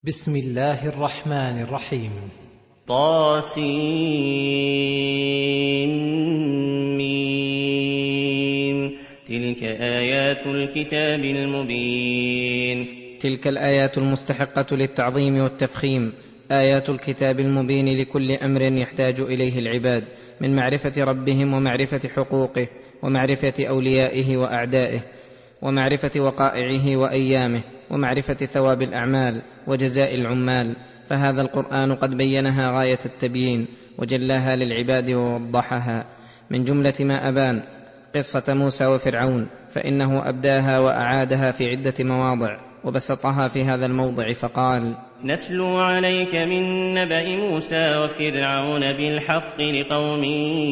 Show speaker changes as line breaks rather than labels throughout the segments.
بسم الله الرحمن الرحيم.
طاسين. تلك آيات الكتاب المبين.
تلك الآيات المستحقة للتعظيم والتفخيم، آيات الكتاب المبين لكل أمر يحتاج إليه العباد من معرفة ربهم ومعرفة حقوقه ومعرفة أوليائه وأعدائه ومعرفة وقائعه وأيامه ومعرفة ثواب الأعمال وجزاء العمال. فهذا القرآن قد بينها غاية التبيين وجلاها للعباد ووضحها. من جملة ما أبان قصة موسى وفرعون، فإنه أبداها وأعادها في عدة مواضع وبسطها في هذا الموضع فقال:
نتلو عليك من نبأ موسى وفرعون بالحق لقوم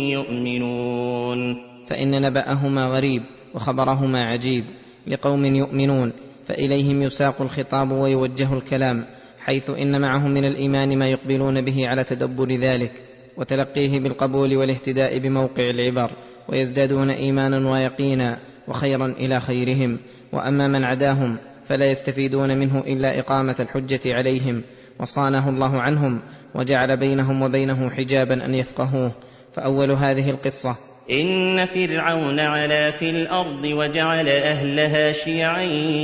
يؤمنون.
فإن نبأهما غريب وخبرهما عجيب لقوم يؤمنون، فإليهم يساق الخطاب ويوجه الكلام، حيث إن معهم من الإيمان ما يقبلون به على تدبر ذلك وتلقيه بالقبول والاهتداء بموقع العبر، ويزدادون إيمانا ويقينا وخيرا إلى خيرهم. وأما من عداهم فلا يستفيدون منه إلا إقامة الحجة عليهم، وصانه الله عنهم وجعل بينهم وبينه حجابا أن يفقهوه. فأول هذه القصة:
إن فرعون علا في الأرض وجعل أهلها شيعا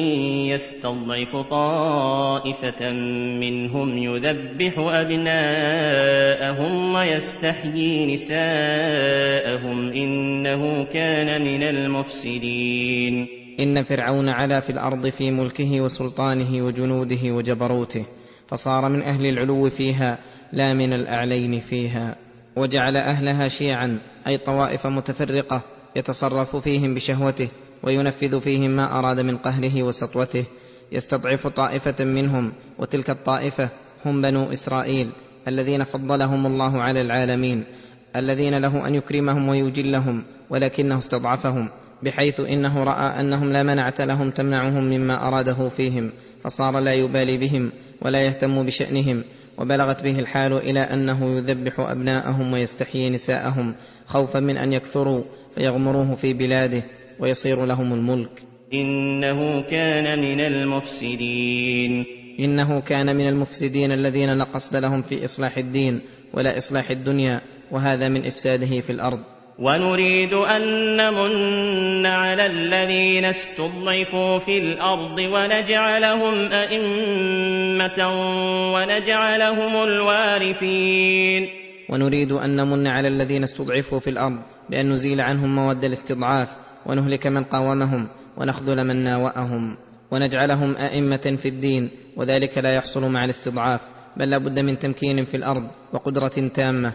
يستضعف طائفة منهم يذبح أبناءهم ويستحيي نساءهم إنه كان من المفسدين.
إن فرعون علا في الأرض في ملكه وسلطانه وجنوده وجبروته، فصار من أهل العلو فيها لا من الأعلين فيها. وجعل أهلها شيعا أي طوائف متفرقة يتصرف فيهم بشهوته وينفذ فيهم ما أراد من قهره وسطوته، يستضعف طائفة منهم، وتلك الطائفة هم بنو إسرائيل الذين فضلهم الله على العالمين، الذين له أن يكرمهم ويجلهم، ولكنه استضعفهم بحيث إنه رأى أنهم لا منعة لهم تمنعهم مما أراده فيهم، فصار لا يبالي بهم ولا يهتم بشأنهم، وبلغت به الحال إلى أنه يذبح أبناءهم ويستحيي نساءهم خوفا من أن يكثروا فيغمروه في بلاده ويصير لهم الملك.
إنه كان من المفسدين.
إنه كان من المفسدين الذين لا قصد لهم في إصلاح الدين ولا إصلاح الدنيا، وهذا من إفساده في الأرض.
ونريد أن نمن على الذين استضعفوا في الأرض ونجعلهم أئمة ونجعلهم الوارثين.
ونريد أن نمن على الذين استضعفوا في الأرض بأن نزيل عنهم مواد الاستضعاف ونهلك من قاومهم ونخذل من ناوأهم ونجعلهم أئمة في الدين، وذلك لا يحصل مع الاستضعاف، بل لا بد من تمكين في الأرض وقدرة تامة.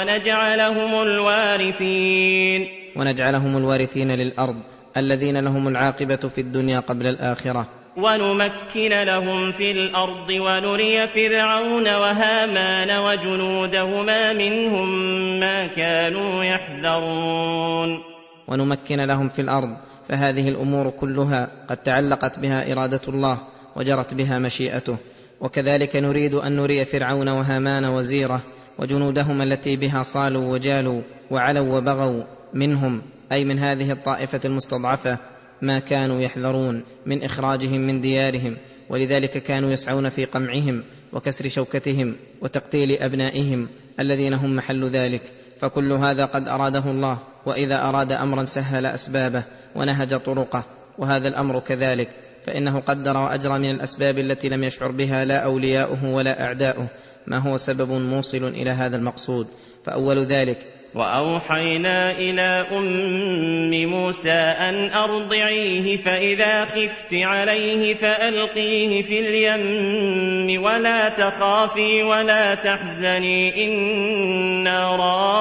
ونجعلهم
الوارثين للأرض الذين لهم العاقبة في الدنيا قبل الآخرة.
ونمكن لهم في الأرض ونري فرعون وهامان وجنودهما منهم ما كانوا يحذرون.
ونمكن لهم في الأرض، فهذه الأمور كلها قد تعلقت بها إرادة الله وجرت بها مشيئته. وكذلك نريد أن نري فرعون وهامان وزيره وجنودهم التي بها صالوا وجالوا وعلوا وبغوا منهم، أي من هذه الطائفة المستضعفة، ما كانوا يحذرون من إخراجهم من ديارهم، ولذلك كانوا يسعون في قمعهم وكسر شوكتهم وتقتيل أبنائهم الذين هم محل ذلك. فكل هذا قد أراده الله، وإذا أراد أمرا سهل أسبابه ونهج طرقه، وهذا الأمر كذلك، فإنه قدر وأجرى من الأسباب التي لم يشعر بها لا أولياؤه ولا أعداؤه ما هو سبب موصل إلى هذا المقصود. فأول ذلك:
وأوحينا إلى أم موسى أن أرضعيه فإذا خفت عليه فألقيه في اليم ولا تخافي ولا تحزني إنا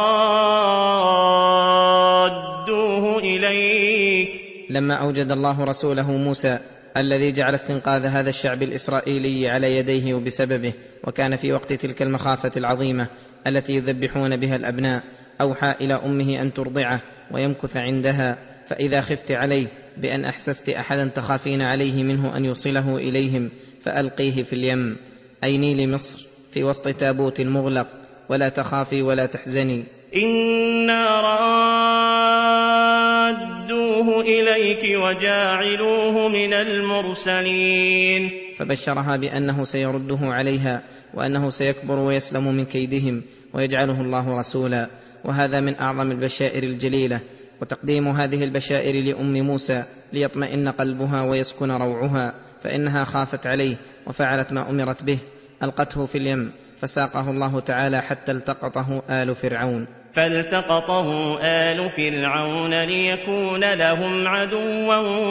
رادوه إليك.
لما أوجد الله رسوله موسى الذي جعل استنقاذ هذا الشعب الإسرائيلي على يديه وبسببه، وكان في وقت تلك المخافة العظيمة التي يذبحون بها الأبناء، أوحى إلى أمه أن ترضعه ويمكث عندها، فإذا خفت عليه بأن أحسست أحدا تخافين عليه منه أن يوصله إليهم فألقيه في اليم، أي نيل مصر، في وسط تابوت مغلق، ولا تخافي ولا تحزني
إنا رادوه إليك وجاعلوه من المرسلين.
فبشرها بأنه سيرده عليها، وأنه سيكبر ويسلم من كيدهم ويجعله الله رسولا. وهذا من أعظم البشائر الجليلة. وتقديم هذه البشائر لأم موسى ليطمئن قلبها ويسكن روعها، فإنها خافت عليه وفعلت ما أمرت به، ألقته في اليم فساقه الله تعالى حتى التقطه آل فرعون.
فالتقطه آل فرعون ليكون لهم عدوا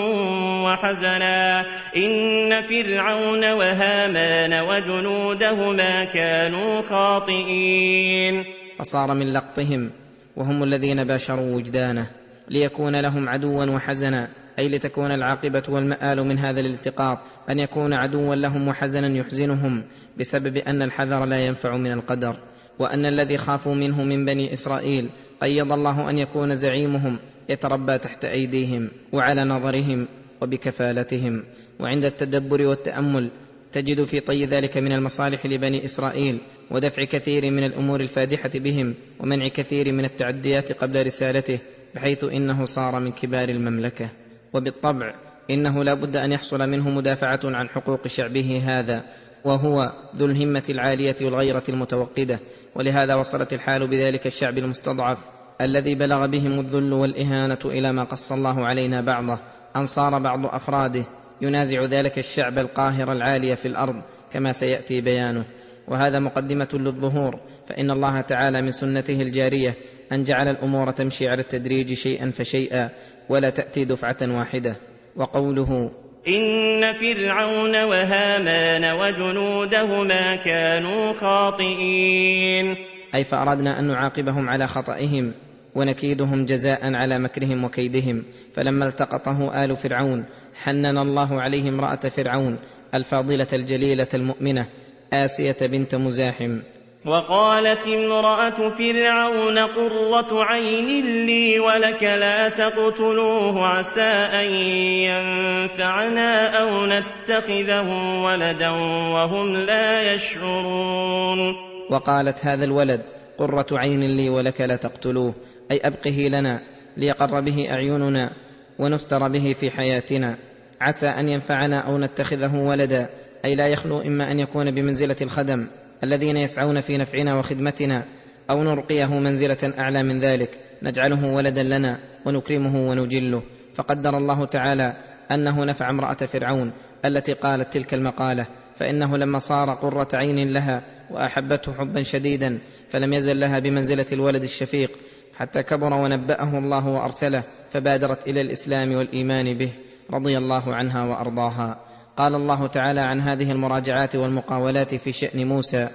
وحزنا إن فرعون وهامان وجنودهما كانوا خاطئين.
فصار من لقطهم وهم الذين باشروا وجدانه ليكون لهم عدوا وحزنا، أي لتكون العاقبة والمآل من هذا الالتقاط أن يكون عدوا لهم وحزنا يحزنهم، بسبب أن الحذر لا ينفع من القدر، وأن الذي خافوا منه من بني إسرائيل قيض الله أن يكون زعيمهم يتربى تحت أيديهم وعلى نظرهم وبكفالتهم. وعند التدبر والتأمل تجد في طي ذلك من المصالح لبني إسرائيل، ودفع كثير من الأمور الفادحة بهم، ومنع كثير من التعديات قبل رسالته، بحيث إنه صار من كبار المملكة. وبالطبع إنه لا بد أن يحصل منه مدافعة عن حقوق شعبه هذا، وهو ذو الهمة العالية والغيرة المتوقدة. ولهذا وصلت الحال بذلك الشعب المستضعف الذي بلغ بهم الذل والإهانة إلى ما قص الله علينا بعضه، أن صار بعض أفراده ينازع ذلك الشعب القاهر العالي في الأرض كما سيأتي بيانه. وهذا مقدمة للظهور، فإن الله تعالى من سنته الجارية أن جعل الأمور تمشي على التدريج شيئا فشيئا، ولا تأتي دفعة واحدة. وقوله
إن فرعون وهامان وجنودهما كانوا خاطئين،
أي فأردنا أن نعاقبهم على خطئهم ونكيدهم جزاء على مكرهم وكيدهم. فلما التقطه آل فرعون حنن الله عليه امرأة فرعون الفاضلة الجليلة المؤمنة آسية بنت مزاحم.
وقالت امرأة فرعون قرة عين لي ولك لا تقتلوه عسى أن ينفعنا أو نتخذه ولدا وهم لا يشعرون.
وقالت هذا الولد قرة عين لي ولك لا تقتلوه، أي أبقه لنا ليقر به أعيننا ونستر به في حياتنا، عسى أن ينفعنا أو نتخذه ولدا، أي لا يخلو إما أن يكون بمنزلة الخدم الذين يسعون في نفعنا وخدمتنا، أو نرقيه منزلة أعلى من ذلك نجعله ولدا لنا ونكرمه ونجله. فقدر الله تعالى أنه نفع امرأة فرعون التي قالت تلك المقالة، فإنه لما صار قرة عين لها وأحبته حبا شديدا فلم يزل لها بمنزلة الولد الشفيق، حتى كبر ونبأه الله وأرسله، فبادرت إلى الإسلام والإيمان به رضي الله عنها وأرضاها. قال الله تعالى عن هذه المراجعات والمقاولات في شأن موسى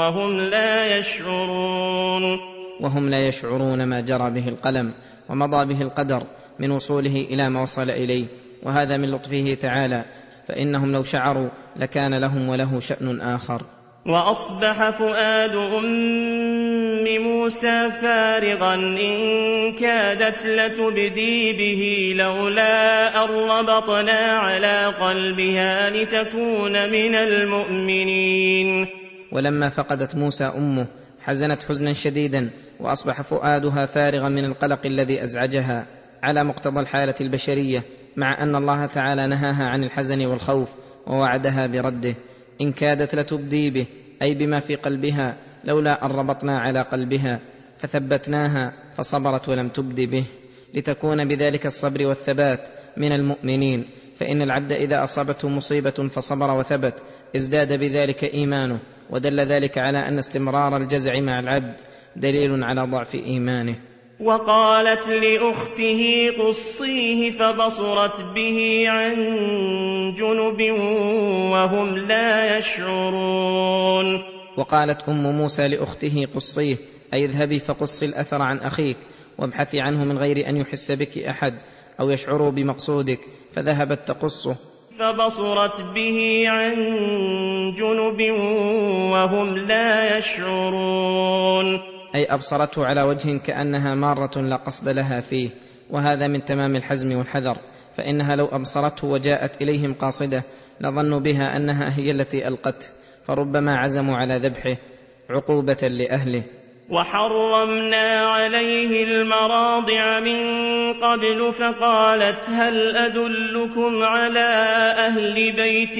وهم لا يشعرون ما جرى به القلم ومضى به القدر من وصوله إلى ما وصل إليه. وهذا من لطفه تعالى، فإنهم لو شعروا لكان لهم وله شأن آخر.
وأصبح فؤاد أم موسى فارغا إن كادت لتبدي به لولا أن ربطنا على قلبها لتكون من المؤمنين.
ولما فقدت موسى أمه حزنت حزنا شديدا، وأصبح فؤادها فارغا من القلق الذي أزعجها على مقتضى الحالة البشرية، مع أن الله تعالى نهاها عن الحزن والخوف ووعدها برده. إن كادت لتبدي به، أي بما في قلبها، لولا أن ربطنا على قلبها فثبتناها فصبرت ولم تبدي به، لتكون بذلك الصبر والثبات من المؤمنين. فإن العبد إذا أصابته مصيبة فصبر وثبت ازداد بذلك إيمانه، ودل ذلك على أن استمرار الجزع مع العبد دليل على ضعف إيمانه.
وقالت لأخته قصيه فبصرت به عن جنب وهم لا يشعرون.
وقالت أم موسى لأخته قصيه، أي اذهبي فقصي الأثر عن أخيك وابحثي عنه من غير أن يحس بك أحد أو يشعروا بمقصودك، فذهبت تقصه
فبصرت به عن جنب وهم لا يشعرون،
أي أبصرته على وجه كأنها مارة لا قصد لها فيه. وهذا من تمام الحزم والحذر، فإنها لو أبصرته وجاءت إليهم قاصدة لظنوا بها أنها هي التي ألقته، فربما عزموا على ذبحه عقوبة لأهله.
وحرمنا عليه المراضع من قبل فقالت هل أدلكم على أهل بيت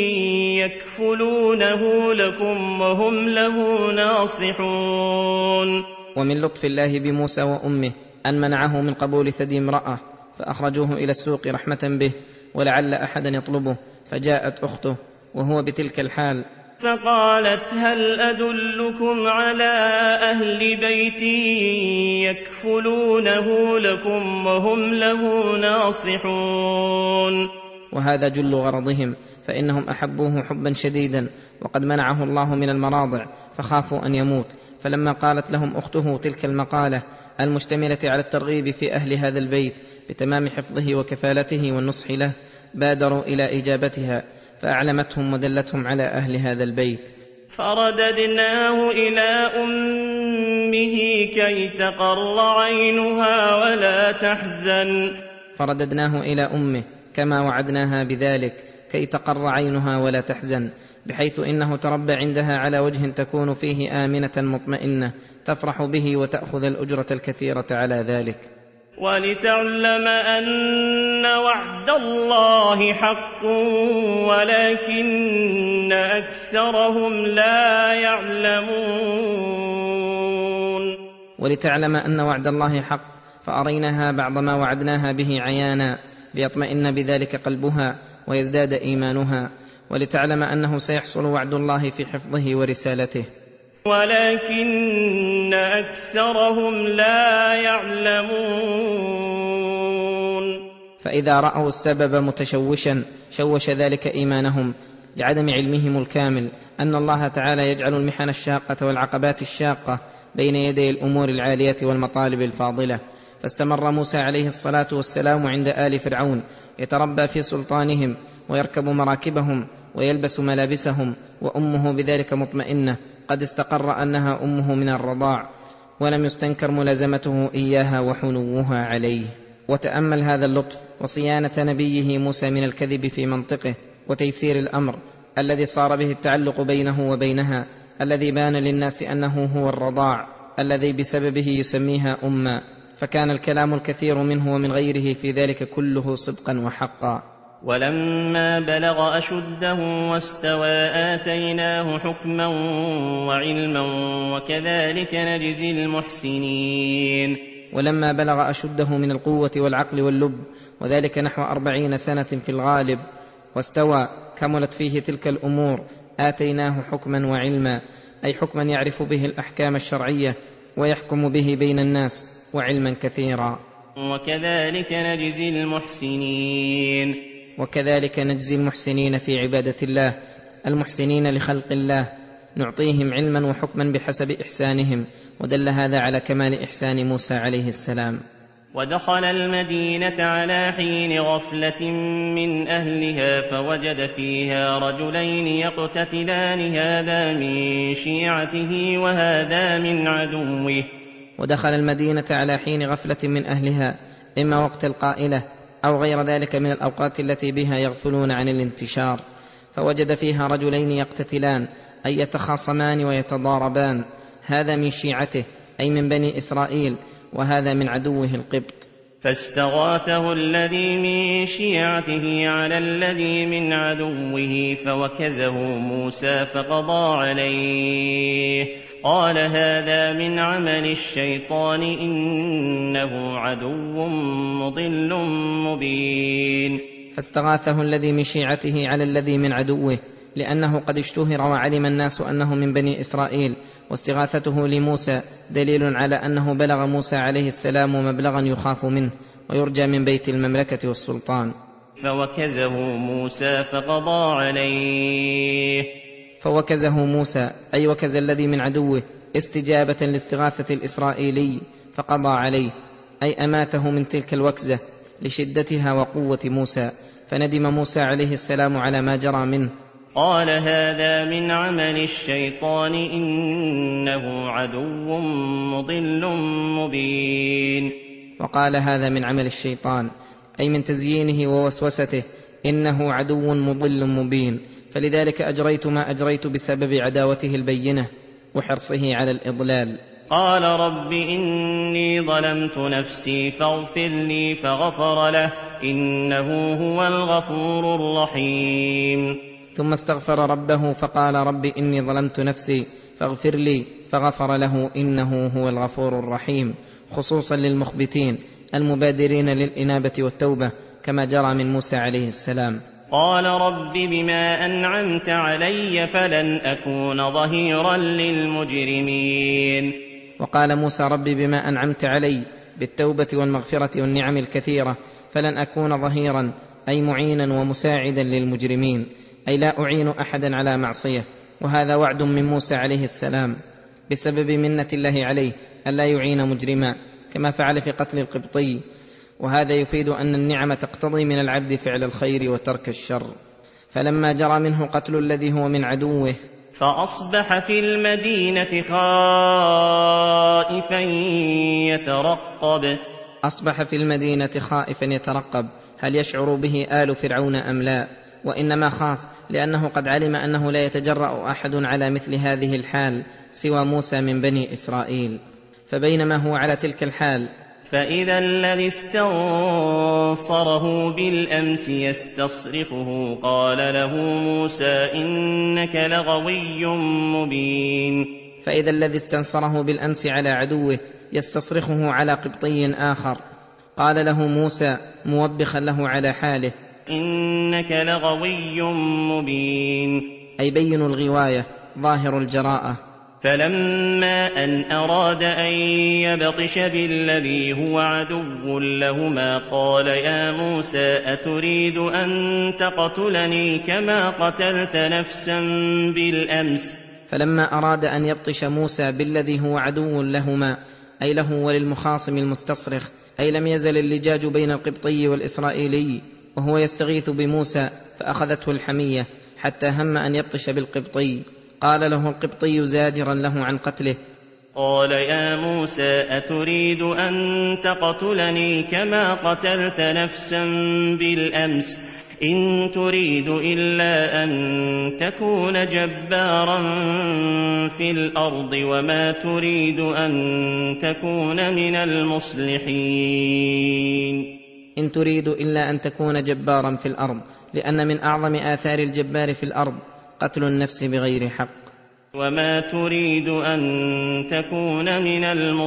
يكفلونه لكم وهم له ناصحون.
ومن لطف الله بموسى وأمه أن منعه من قبول ثدي امرأة فأخرجوه إلى السوق رحمة به ولعل أحدا يطلبه، فجاءت أخته وهو بتلك الحال
فقالت هل أدلكم على أهل بيت يكفلونه لكم وهم له ناصحون.
وهذا جل غرضهم، فإنهم أحبوه حبا شديدا، وقد منعه الله من المراضع فخافوا أن يموت. فلما قالت لهم أخته تلك المقالة المشتملة على الترغيب في أهل هذا البيت بتمام حفظه وكفالته والنصح له، بادروا إلى إجابتها فأعلمتهم ودلتهم على أهل هذا البيت.
فرددناه إلى أمه كي تقر عينها ولا تحزن.
فرددناه إلى أمه كما وعدناها بذلك كي تقر عينها ولا تحزن، بحيث إنه تربى عندها على وجه تكون فيه آمنة مطمئنة تفرح به وتأخذ الأجرة الكثيرة على ذلك.
ولتعلم أن وعد الله حق ولكن أكثرهم لا يعلمون.
ولتعلم أن وعد الله حق، فأريناها بعض ما وعدناها به عيانا ليطمئن بذلك قلبها ويزداد إيمانها، ولتعلم أنه سيحصل وعد الله في حفظه ورسالته،
ولكن أكثرهم لا يعلمون.
فإذا رأوا السبب متشوشا شوش ذلك إيمانهم لعدم علمهم الكامل أن الله تعالى يجعل المحن الشاقة والعقبات الشاقة بين يدي الأمور العالية والمطالب الفاضلة. فاستمر موسى عليه الصلاة والسلام عند آل فرعون يتربى في سلطانهم ويركب مراكبهم ويلبس ملابسهم، وأمه بذلك مطمئنة قد استقر أنها أمه من الرضاع، ولم يستنكر ملازمته إياها وحنوها عليه. وتأمل هذا اللطف وصيانة نبيه موسى من الكذب في منطقه، وتيسير الأمر الذي صار به التعلق بينه وبينها، الذي بان للناس أنه هو الرضاع الذي بسببه يسميها أمًا، فكان الكلام الكثير منه ومن غيره في ذلك كله صدقا وحقا.
ولما بلغ أشده واستوى آتيناه حكما وعلما وكذلك نجزي المحسنين.
ولما بلغ أشده من القوة والعقل واللب، وذلك نحو 40 سنة في الغالب، واستوى كملت فيه تلك الأمور، آتيناه حكما وعلما، أي حكما يعرف به الأحكام الشرعية ويحكم به بين الناس، وعلما كثيرا.
وكذلك نجزي المحسنين.
وكذلك نجزي المحسنين في عبادة الله، المحسنين لخلق الله، نعطيهم علما وحكما بحسب إحسانهم، ودل هذا على كمال إحسان موسى عليه السلام.
ودخل المدينة على حين غفلة من أهلها فوجد فيها رجلين يقتتلان هذا من شيعته وهذا من عدوه.
ودخل المدينة على حين غفلة من أهلها، إما وقت القائلة أو غير ذلك من الأوقات التي بها يغفلون عن الانتشار، فوجد فيها رجلين يقتتلان أي يتخاصمان ويتضاربان، هذا من شيعته أي من بني إسرائيل، وهذا من عدوه القبط.
فاستغاثه الذي من شيعته على الذي من عدوه فوكزه موسى فقضى عليه، قال هذا من عمل الشيطان إنه عدو مضل مبين.
فاستغاثه الذي من شيعته على الذي من عدوه، لأنه قد اشتهر وعلم الناس أنه من بني إسرائيل، واستغاثته لموسى دليل على أنه بلغ موسى عليه السلام مبلغا يخاف منه ويرجى من بيت المملكة والسلطان.
فوكزه موسى فقضى عليه.
فوكزه موسى أي وكز الذي من عدوه استجابة لاستغاثة الإسرائيلي، فقضى عليه أي أماته من تلك الوكزة لشدتها وقوة موسى، فندم موسى عليه السلام على ما جرى منه.
قال هذا من عمل الشيطان إنه عدو مضل مبين.
وقال هذا من عمل الشيطان أي من تزيينه ووسوسته، إنه عدو مضل مبين، فلذلك أجريت ما أجريت بسبب عداوته البينة وحرصه على الإضلال.
قال رب إني ظلمت نفسي فاغفر لي فغفر له إنه هو الغفور الرحيم.
ثم استغفر ربه فقال رب إني ظلمت نفسي فاغفر لي فغفر له إنه هو الغفور الرحيم، خصوصا للمخبتين المبادرين للإنابة والتوبة كما جرى من موسى عليه السلام.
قال رب بما أنعمت علي فلن أكون ظهيرا للمجرمين.
وقال موسى رب بما أنعمت علي بالتوبة والمغفرة والنعم الكثيرة فلن أكون ظهيرا، أي معينا ومساعدا للمجرمين، أي لا أعين أحدا على معصية. وهذا وعد من موسى عليه السلام بسبب منة الله عليه ألا يعين مجرما كما فعل في قتل القبطي، وهذا يفيد أن النعمة تقتضي من العبد فعل الخير وترك الشر. فلما جرى منه قتل الذي هو من عدوه
فأصبح في المدينة خائفا يترقب.
أصبح في المدينة خائفا يترقب، هل يشعر به آل فرعون أم لا؟ وإنما خاف لأنه قد علم أنه لا يتجرأ أحد على مثل هذه الحال سوى موسى من بني إسرائيل. فبينما هو على تلك الحال
فإذا الذي استنصره بالأمس يستصرخه قال له موسى إنك لغوي مبين.
فإذا الذي استنصره بالأمس على عدوه يستصرخه على قبطي آخر قال له موسى موبخا له على حاله
إنك لغوي مبين،
أي بين الغواية ظاهر الجراءة.
فلما أن أراد أن يبطش بالذي هو عدو لهما قال يا موسى أتريد أن تقتلني كما قتلت نفسا بالأمس.
فلما أراد أن يبطش موسى بالذي هو عدو لهما، أي له وللمخاصم المستصرخ، أي لم يزل اللجاج بين القبطي والإسرائيلي وهو يستغيث بموسى، فأخذته الحمية حتى هم أن يبطش بالقبطي. قال له القبطي زاجرا له عن قتله
قال يا موسى أتريد أن تقتلني كما قتلت نفسا بالأمس إن تريد إلا أن تكون جبارا في الأرض وما تريد أن تكون من المصلحين.
إن تريد إلا أن تكون جبارا في الأرض، لأن من أعظم آثار الجبار في الأرض قتل النفس بغير حق.
وما تريد أن تكون من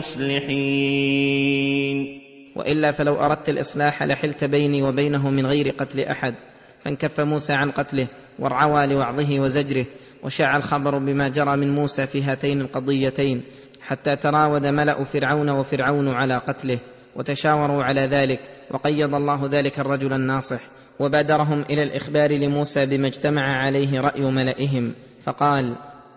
المصلحين.
وإلا فلو أردت الإصلاح لحلت بيني وبينه من غير قتل أحد. فانكف موسى عن قتله وارعوى لوعظه وزجره، وشاع الخبر بما جرى من موسى في هاتين القضيتين، حتى تراود ملأ فرعون وفرعون على قتله، وتشاوروا على ذلك، وقيض الله ذلك الرجل الناصح، وبادرهم إلى الإخبار لموسى بما اجتمع عليه رأي ملئهم، فقال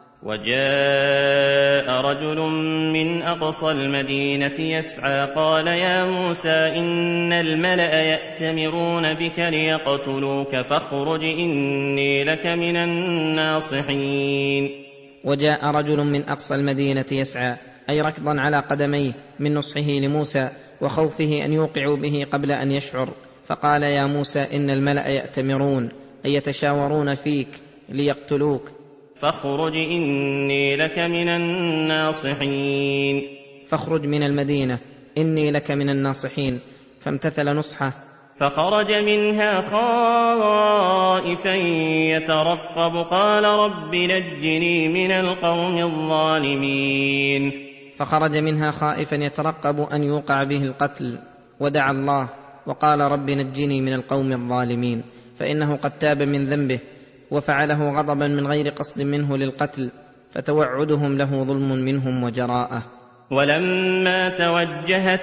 وجاء رجل من أقصى المدينة يسعى قال يا موسى إن الملأ يأتمرون بك ليقتلوك فاخرج إني لك من الناصحين.
وجاء رجل من أقصى المدينة يسعى، أي ركضا على قدميه من نصحه لموسى وخوفه أن يوقعوا به قبل أن يشعر، فقال يا موسى إن الملأ يأتمرون، أي يتشاورون فيك ليقتلوك،
فاخرج إني لك من الناصحين.
فاخرج من المدينة إني لك من الناصحين، فامتثل نصحه
فخرج منها خائفا يترقب قال رب نجني من القوم الظالمين.
فخرج منها خائفا يترقب أن يوقع به القتل، ودعا الله وقال رب نجني من القوم الظالمين، فإنه قد تاب من ذنبه وفعله غضبا من غير قصد منه للقتل، فتوعدهم له ظلم منهم وجراءة.
ولما توجه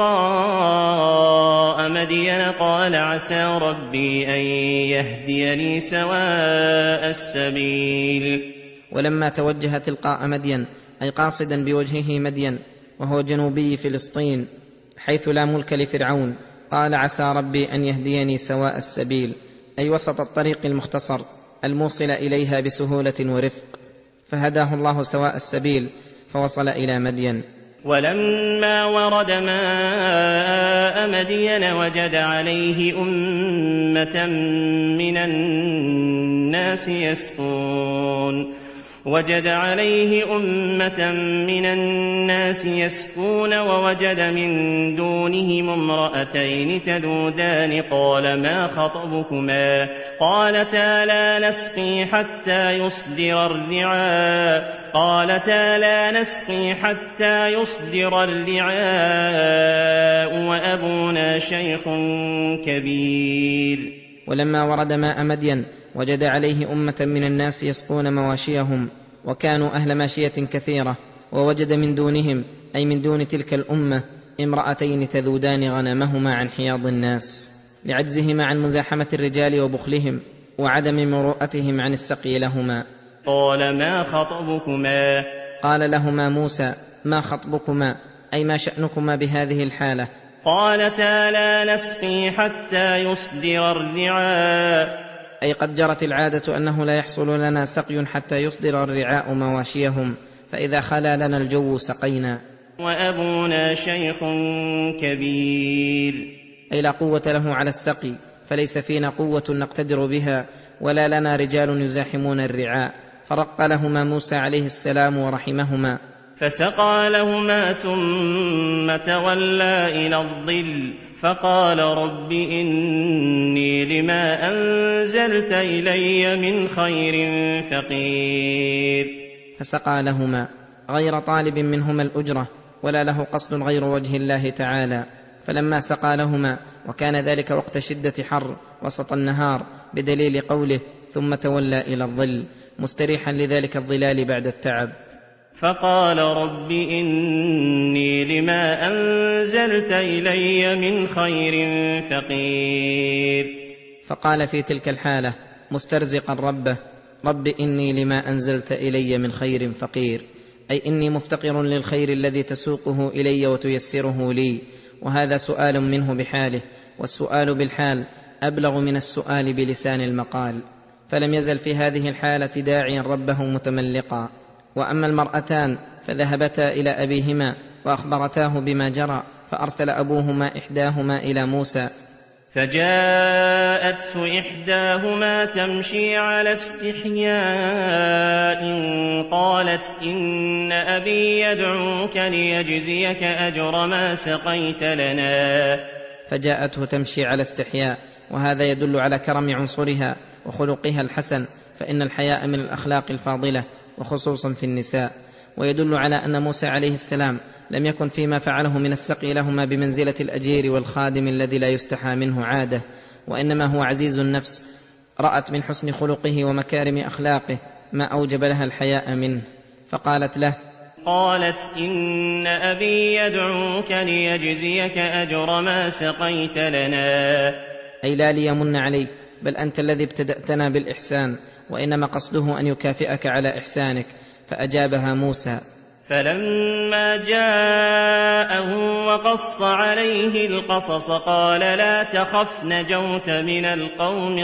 تلقاء مدين قال عسى ربي أن يهديني سواء السبيل.
ولما توجه تلقاء مدين، أي قاصدا بوجهه مدين وهو جنوبي فلسطين حيث لا ملك لفرعون، قال عسى ربي أن يهديني سواء السبيل، أي وسط الطريق المختصر الموصل إليها بسهولة ورفق، فهداه الله سواء السبيل فوصل إلى مدين.
ولما ورد ماء مدين وجد عليه أمة من الناس يسقون وجد عليه أمة من الناس يسكون ووجد من دونهم امرأتين تذودان قال ما خطبكما قالتا لا نسقي حتى يصدر الرعاء وأبونا شيخ كبير.
ولما ورد ماء مدين وجد عليه أمة من الناس يسقون مواشيهم، وكانوا أهل ماشية كثيرة، ووجد من دونهم أي من دون تلك الأمة امرأتين تذودان غنمهما عن حياض الناس، لعجزهما عن مزاحمة الرجال وبخلهم وعدم مروءتهم عن السقي لهما.
قال ما خطبكما؟
قال لهما موسى ما خطبكما أي ما شأنكما بهذه الحالة؟
قالتا لا نسقي حتى يصدر الرعاء،
أي قد جرت العادة أنه لا يحصل لنا سقي حتى يصدر الرعاء مواشيهم، فإذا خلا لنا الجو سقينا.
وأبونا شيخ كبير،
أي لا قوة له على السقي، فليس فينا قوة نقتدر بها ولا لنا رجال يزاحمون الرعاء. فرق لهما موسى عليه السلام ورحمهما،
فسقى لهما ثم تولى إلى الظل فقال رب إني لما أنزلت إلي من خير فقير.
فسقى لهما غير طالب منهما الأجرة ولا له قصد غير وجه الله تعالى. فلما سقى لهما وكان ذلك وقت شدة حر وسط النهار بدليل قوله ثم تولى إلى الظل، مستريحا لذلك الظلال بعد التعب،
فقال رب إني لما أنزلت إلي من خير فقير.
فقال في تلك الحالة مسترزقا ربه رب إني لما أنزلت إلي من خير فقير، أي إني مفتقر للخير الذي تسوقه إلي وتيسره لي. وهذا سؤال منه بحاله، والسؤال بالحال أبلغ من السؤال بلسان المقال. فلم يزل في هذه الحالة داعيا ربه متملقا. وأما المرأتان فذهبتا إلى أبيهما وأخبرتاه بما جرى، فأرسل أبوهما إحداهما إلى موسى،
فجاءته إحداهما تمشي على استحياء قالت إن أبي يدعوك ليجزيك أجر ما سقيت لنا.
فجاءته تمشي على استحياء، وهذا يدل على كرم عنصرها وخلقها الحسن، فإن الحياء من الأخلاق الفاضلة وخصوصا في النساء. ويدل على أن موسى عليه السلام لم يكن فيما فعله من السقي لهما بمنزلة الأجير والخادم الذي لا يستحى منه عادة، وإنما هو عزيز النفس، رأت من حسن خلقه ومكارم أخلاقه ما أوجب لها الحياء منه، فقالت له،
قالت إن أبي يدعوك ليجزيك أجر ما سقيت لنا،
أي لا ليمن عليك، بل أنت الذي ابتدأتنا بالإحسان، وإنما قصده أن يكافئك على إحسانك. فأجابها موسى،
فلما جاءه وقص عليه القصص قال لا تخف نجوت من القوم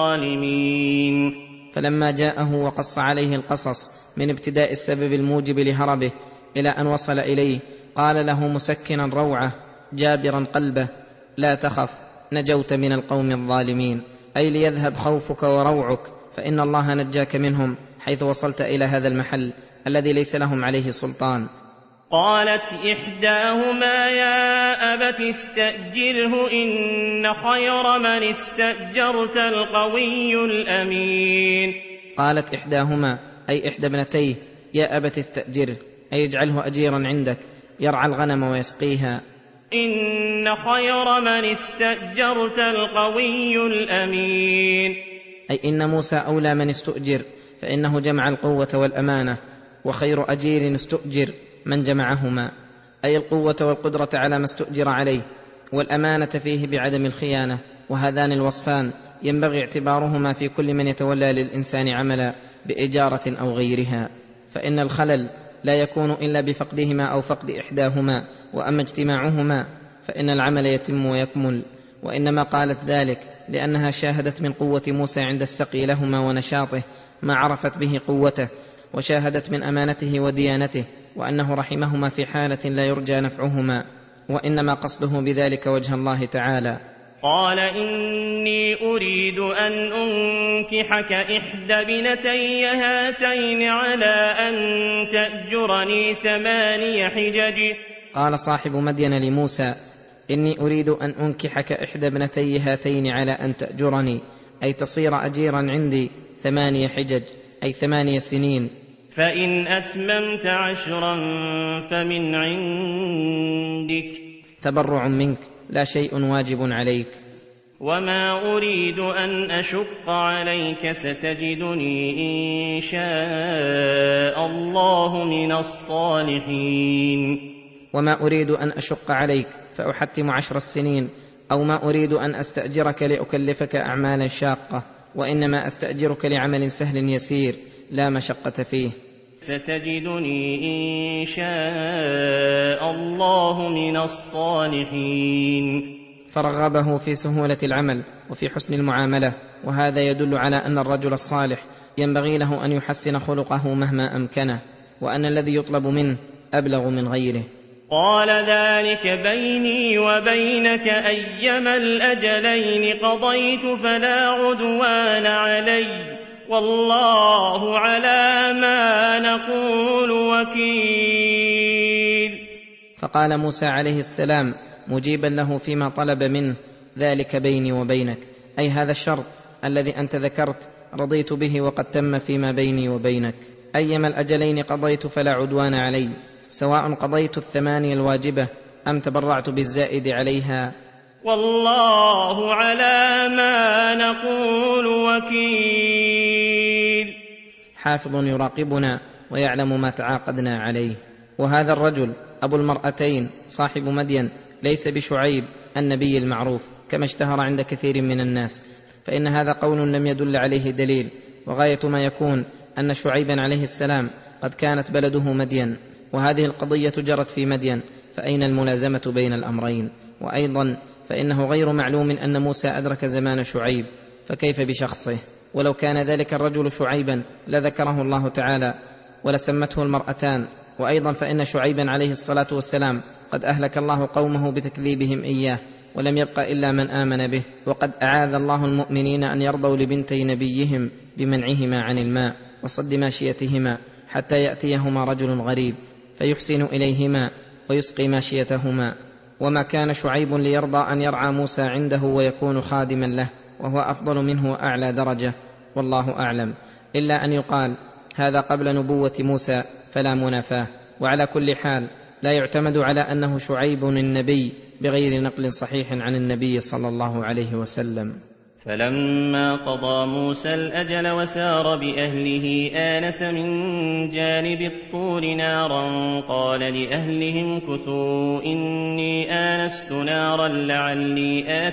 الظالمين.
فلما جاءه وقص عليه القصص من ابتداء السبب الموجب لهربه إلى أن وصل إليه، قال له مسكنا روعه جابرا قلبه، لا تخف نجوت من القوم الظالمين، أي ليذهب خوفك وروعك، فإن الله نجاك منهم حيث وصلت إلى هذا المحل الذي ليس لهم عليه سلطان.
قالت إحداهما يا أبت استأجره إن خير من استأجرت القوي الأمين.
قالت إحداهما أي إحدى ابنتيه يا أبت استأجره، أي اجعله أجيرا عندك يرعى الغنم ويسقيها.
إن خير من استأجرت القوي الأمين،
أي إن موسى أولى من استؤجر، فإنه جمع القوة والأمانة، وخير أجير استؤجر من جمعهما، أي القوة والقدرة على ما استؤجر عليه، والأمانة فيه بعدم الخيانة. وهذان الوصفان ينبغي اعتبارهما في كل من يتولى للإنسان عملا بإجارة أو غيرها، فإن الخلل لا يكون إلا بفقدهما أو فقد إحداهما، وأما اجتماعهما فإن العمل يتم ويكمل. وإنما قالت ذلك لأنها شاهدت من قوة موسى عند السقي لهما ونشاطه ما عرفت به قوته، وشاهدت من أمانته وديانته، وأنه رحمهما في حالة لا يرجى نفعهما، وإنما قصده بذلك وجه الله تعالى.
قال إني أريد أن أنكحك إحدى ابنتي هاتين على أن تأجرني 8 حجج.
قال صاحب مدين لموسى: إني أريد أن أنكحك إحدى ابنتي هاتين على أن تأجرني، أي تصير أجيرا عندي 8 حجج، أي 8 سنين.
فإن أتممت 10 فمن عندك،
تبرع منك، لا شيء واجب عليك.
وما أريد أن أشق عليك، ستجدني إن شاء الله من الصالحين.
وما أريد أن أشق عليك فأحتم 10 سنين، أو ما أريد أن أستأجرك لأكلفك أعمالا شاقة، وإنما أستأجرك لعمل سهل يسير لا مشقة فيه.
ستجدني إن شاء الله من الصالحين.
فرغبه في سهولة العمل وفي حسن المعاملة، وهذا يدل على أن الرجل الصالح ينبغي له أن يحسن خلقه مهما أمكنه، وأن الذي يطلب منه أبلغ من غيره.
قال ذلك بيني وبينك، أيما الأجلين قضيت فلا عدوان علي، والله على ما نقول وكيل.
فقال موسى عليه السلام مجيبا له فيما طلب منه: ذلك بيني وبينك، أي هذا الشرط الذي أنت ذكرت رضيت به وقد تم فيما بيني وبينك. أيما الأجلين قضيت فلا عدوان علي، سواء قضيت 8 الواجبة أم تبرعت بالزائد عليها،
والله على ما نقول وكيل.
حافظ يراقبنا ويعلم ما تعاقدنا عليه. وهذا الرجل أبو المرأتين صاحب مدين ليس بشعيب النبي المعروف كما اشتهر عند كثير من الناس، فإن هذا قول لم يدل عليه دليل، وغاية ما يكون أن شعيبا عليه السلام قد كانت بلده مدين، وهذه القضية جرت في مدين، فأين الملازمة بين الأمرين؟ وأيضا فإنه غير معلوم أن موسى أدرك زمان شعيب، فكيف بشخصه؟ ولو كان ذلك الرجل شعيبا لذكره الله تعالى ولسمته المرأتان. وأيضا فإن شعيبا عليه الصلاة والسلام قد أهلك الله قومه بتكذيبهم إياه، ولم يبق إلا من آمن به، وقد أعاذ الله المؤمنين أن يرضوا لبنتي نبيهم بمنعهما عن الماء وصد ماشيتهما حتى يأتيهما رجل غريب فيحسن إليهما ويسقي ماشيتهما. وما كان شعيب ليرضى أن يرعى موسى عنده ويكون خادما له، وهو أفضل منه وأعلى درجة، والله أعلم، إلا أن يقال هذا قبل نبوة موسى فلا منافاة. وعلى كل حال لا يعتمد على أنه شعيب النبي بغير نقل صحيح عن النبي صلى الله عليه وسلم.
فلما قضى موسى الأجل وسار بأهله آنس من جانب الطور نارا، قال لأهلهم كثوا إني آنست نارا لعلي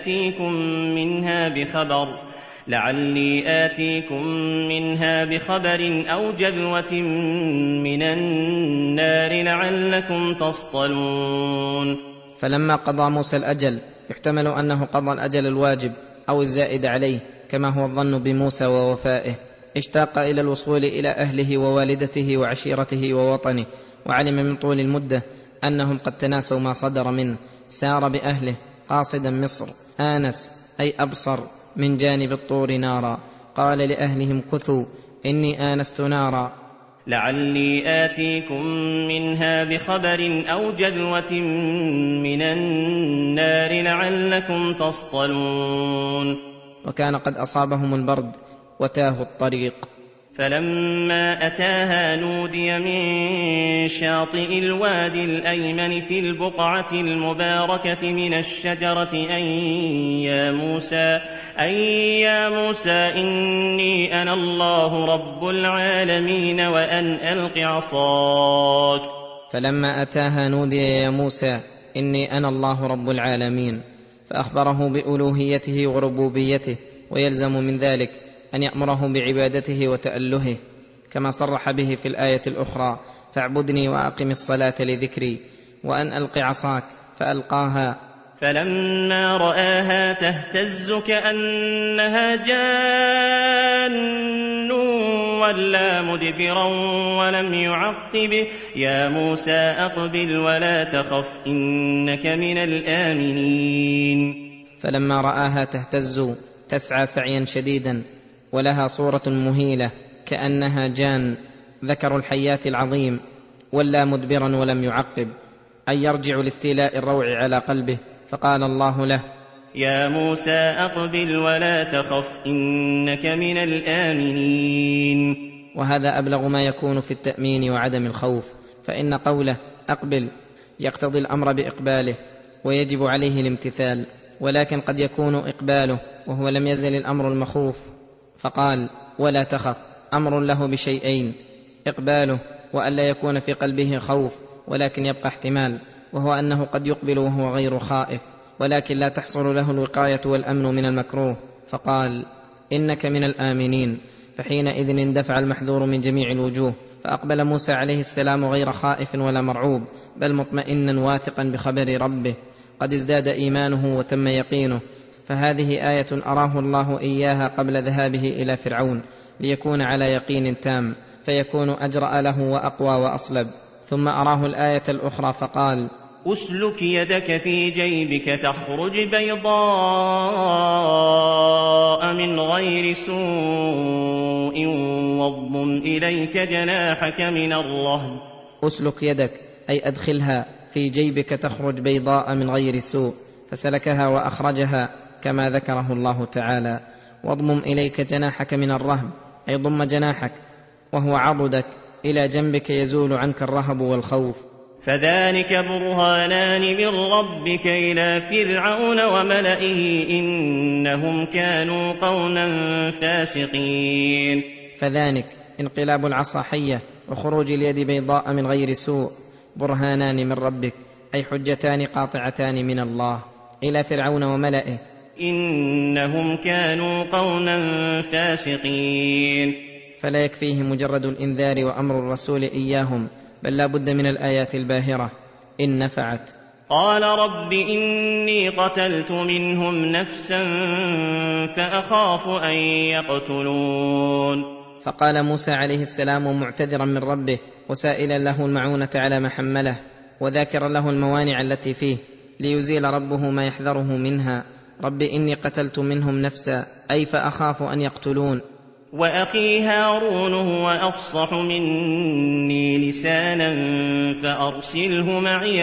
آتيكم منها بخبر أو جذوة من النار لعلكم تصطلون.
فلما قضى موسى الأجل يحتمل أنه قضى الأجل الواجب أو الزائد عليه كما هو الظن بموسى ووفائه، اشتاق إلى الوصول إلى أهله ووالدته وعشيرته ووطنه، وعلم من طول المدة أنهم قد تناسوا ما صدر منه، سار بأهله قاصدا مصر، آنس أي أبصر من جانب الطور نارا، قال لأهلهم كثوا إني آنست نارا
لعلي آتيكم منها بخبر أو جذوة من النار لعلكم تصطلون.
وكان قد أصابهم البرد وتاهوا الطريق.
فلما أتاها نودي من شاطئ الوادي الأيمن في البقعة المباركة من الشجرة أن يا موسى إني أنا الله رب العالمين وأن ألق عصاك.
فلما أتاها نودي يا موسى إني أنا الله رب العالمين، فأخبره بألوهيته وربوبيته، ويلزم من ذلك أن يأمره بعبادته وتألهه، كما صرح به في الآية الأخرى: فاعبدني وأقم الصلاة لذكري، وأن ألق عصاك، فألقاها
فلما رآها تهتز كأنها جان ولا مدبرا ولم يعقب يا موسى أقبل ولا تخف إنك من الآمنين.
فلما رآها تهتز تسعى سعيا شديدا ولها صورة مهيلة كأنها جان ذكر الحيات العظيم، ولى مدبرا ولم يعقب، أي يرجع لاستيلاء الروع على قلبه. فقال الله له:
يا موسى أقبل ولا تخف إنك من الآمنين.
وهذا أبلغ ما يكون في التأمين وعدم الخوف، فإن قوله أقبل يقتضي الأمر بإقباله ويجب عليه الامتثال، ولكن قد يكون إقباله وهو لم يزل الأمر المخوف، فقال ولا تخف أمر له بشيئين: إقباله وألا يكون في قلبه خوف ولكن يبقى احتمال، وهو أنه قد يقبل وهو غير خائف ولكن لا تحصل له الوقاية والأمن من المكروه، فقال إنك من الآمنين، فحينئذ اندفع المحذور من جميع الوجوه، فأقبل موسى عليه السلام غير خائف ولا مرعوب، بل مطمئنا واثقا بخبر ربه، قد ازداد إيمانه وتم يقينه. فهذه آية أراه الله إياها قبل ذهابه إلى فرعون ليكون على يقين تام، فيكون أجرأ له وأقوى وأصلب. ثم أراه الآية الأخرى فقال:
أسلك يدك في جيبك تخرج بيضاء من غير سوء واضمم إليك جناحك من الرهب.
أسلك يدك أي أدخلها في جيبك تخرج بيضاء من غير سوء، فسلكها وأخرجها كما ذكره الله تعالى. واضمم إليك جناحك من الرهب أي ضم جناحك وهو عضدك إلى جنبك يزول عنك الرهب والخوف.
فذلك برهانان من ربك إلى فرعون وملئه إنهم كانوا قوما فاسقين.
فذلك انقلاب العصا حية وخروج اليد بيضاء من غير سوء برهانان من ربك أي حجتان قاطعتان من الله إلى فرعون وملئه
إنهم كانوا قوما فاسقين.
فلا يكفيه مجرد الإنذار وأمر الرسول إياهم، بل لا بد من الآيات الباهرة إن نفعت.
قال رب إني قتلت منهم نفسا فأخاف أن يقتلون.
فقال موسى عليه السلام معتذرا من ربه وسائلا له المعونة على ما حمله وذاكرا له الموانع التي فيه ليزيل ربه ما يحذره منها: رب إني قتلت منهم نفسا أي فأخاف أن يقتلون.
وأخي هارون هو أفصح مني لسانا فأرسله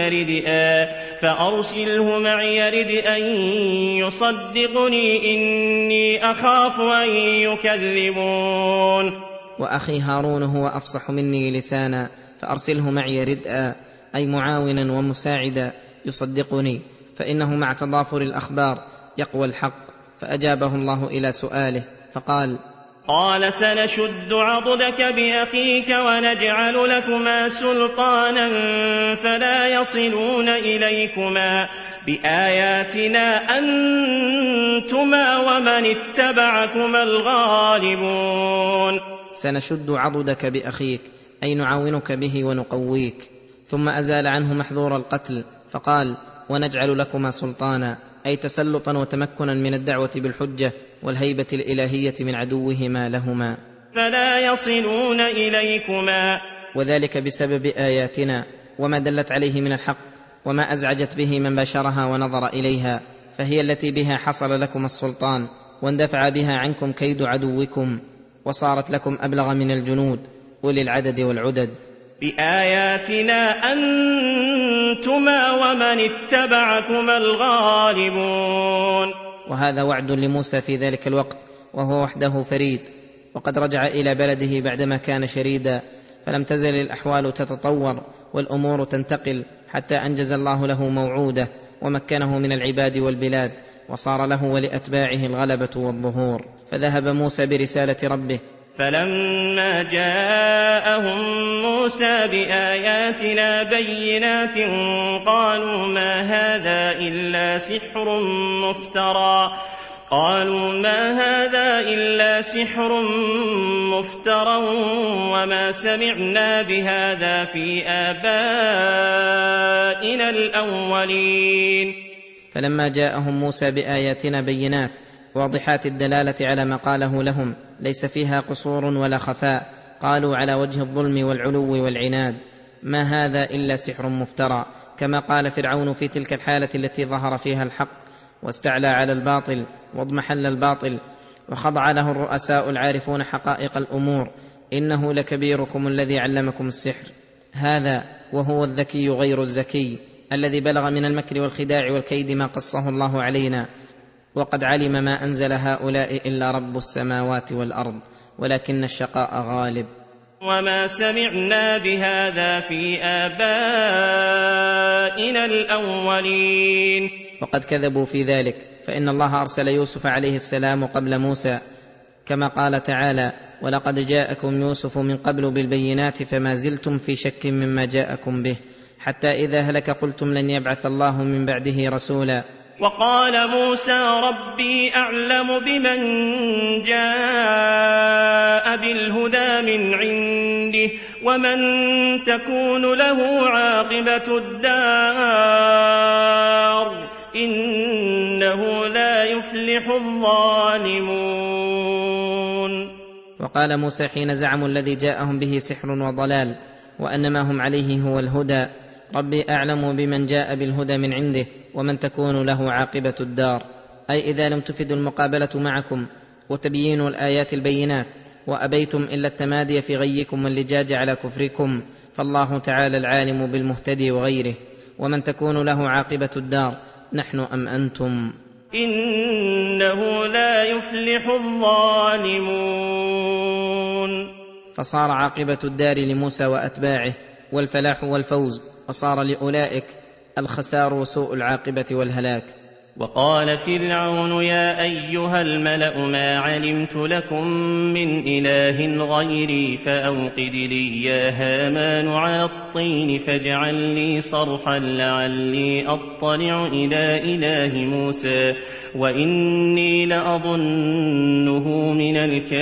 معي يرد أن يصدقني إني أخاف أن يكذبون.
وأخي هارون هو أفصح مني لسانا فأرسله معي ردءا أي معاونا ومساعدا يصدقني، فإنه مع تضافر الأخبار يقوى الحق. فأجابه الله إلى سؤاله فقال:
قال سنشد عضدك بأخيك ونجعل لكما سلطانا فلا يصلون إليكما بآياتنا أنتما ومن اتبعكما الغالبون.
سنشد عضدك بأخيك أي نعاونك به ونقويك. ثم أزال عنه محذور القتل فقال: ونجعل لكما سلطانا أي تسلطا وتمكنا من الدعوة بالحجة والهيبة الإلهية من عدوهما لهما
فلا يصلون إليكما،
وذلك بسبب آياتنا وما دلت عليه من الحق وما أزعجت به من بشرها ونظر إليها، فهي التي بها حصل لكم السلطان واندفع بها عنكم كيد عدوكم وصارت لكم أبلغ من الجنود أولي العدد والعدد.
بآياتنا أنتما ومن اتبعكما الغالبون.
وهذا وعد لموسى في ذلك الوقت وهو وحده فريد، وقد رجع إلى بلده بعدما كان شريدا، فلم تزل الأحوال تتطور والأمور تنتقل حتى أنجز الله له موعوده ومكنه من العباد والبلاد، وصار له ولأتباعه الغلبة والظهور. فذهب موسى برسالة ربه.
فلما جاءهم موسى بآياتنا بينات قالوا ما هذا إلا سحر مفترى وما سمعنا بهذا في آبائنا الأولين.
فلما جاءهم موسى بآياتنا بينات واضحات الدلالة على ما قاله لهم ليس فيها قصور ولا خفاء، قالوا على وجه الظلم والعلو والعناد: ما هذا إلا سحر مفترى، كما قال فرعون في تلك الحالة التي ظهر فيها الحق: واستعلى على الباطل واضمحل الباطل، وخضع له الرؤساء العارفون حقائق الأمور: إنه لكبيركم الذي علمكم السحر. هذا وهو الذكي غير الزكي، الذي بلغ من المكر والخداع والكيد ما قصه الله علينا. وقد علم ما أنزل هؤلاء إلا رب السماوات والأرض، ولكن الشقاء غالب.
وما سمعنا بهذا في آبائنا الأولين.
وقد كذبوا في ذلك، فإن الله أرسل يوسف عليه السلام قبل موسى، كما قال تعالى: ولقد جاءكم يوسف من قبل بالبينات فما زلتم في شك مما جاءكم به، حتى إذا هلك قلتم لن يبعث الله من بعده رسولا.
وقال موسى: ربي أعلم بمن جاء بالهدى من عنده ومن تكون له عاقبة الدار، إنه لا يفلح الظالمون.
وقال موسى حين زعموا الذي جاءهم به سحر وضلال وأن ما هم عليه هو الهدى: ربي أعلم بمن جاء بالهدى من عنده ومن تكون له عاقبة الدار. أي إذا لم تفد المقابلة معكم وتبيين الآيات البينات وأبيتم إلا التمادي في غيكم واللجاج على كفركم، فالله تعالى العالم بالمهتدي وغيره. ومن تكون له عاقبة الدار نحن أم أنتم؟
إنه لا يفلح الظالمون.
فصار عاقبة الدار لموسى وأتباعه والفلاح والفوز، وصار لأولئك الخسار وسوء العاقبة والهلاك.
وقال فرعون: يا أيها الملأ ما علمت لكم من إله غيري فأوقد لي يا هامان على الطين فاجعل لي صرحا لعلي أطلع إلى إله موسى وإني لأظنه من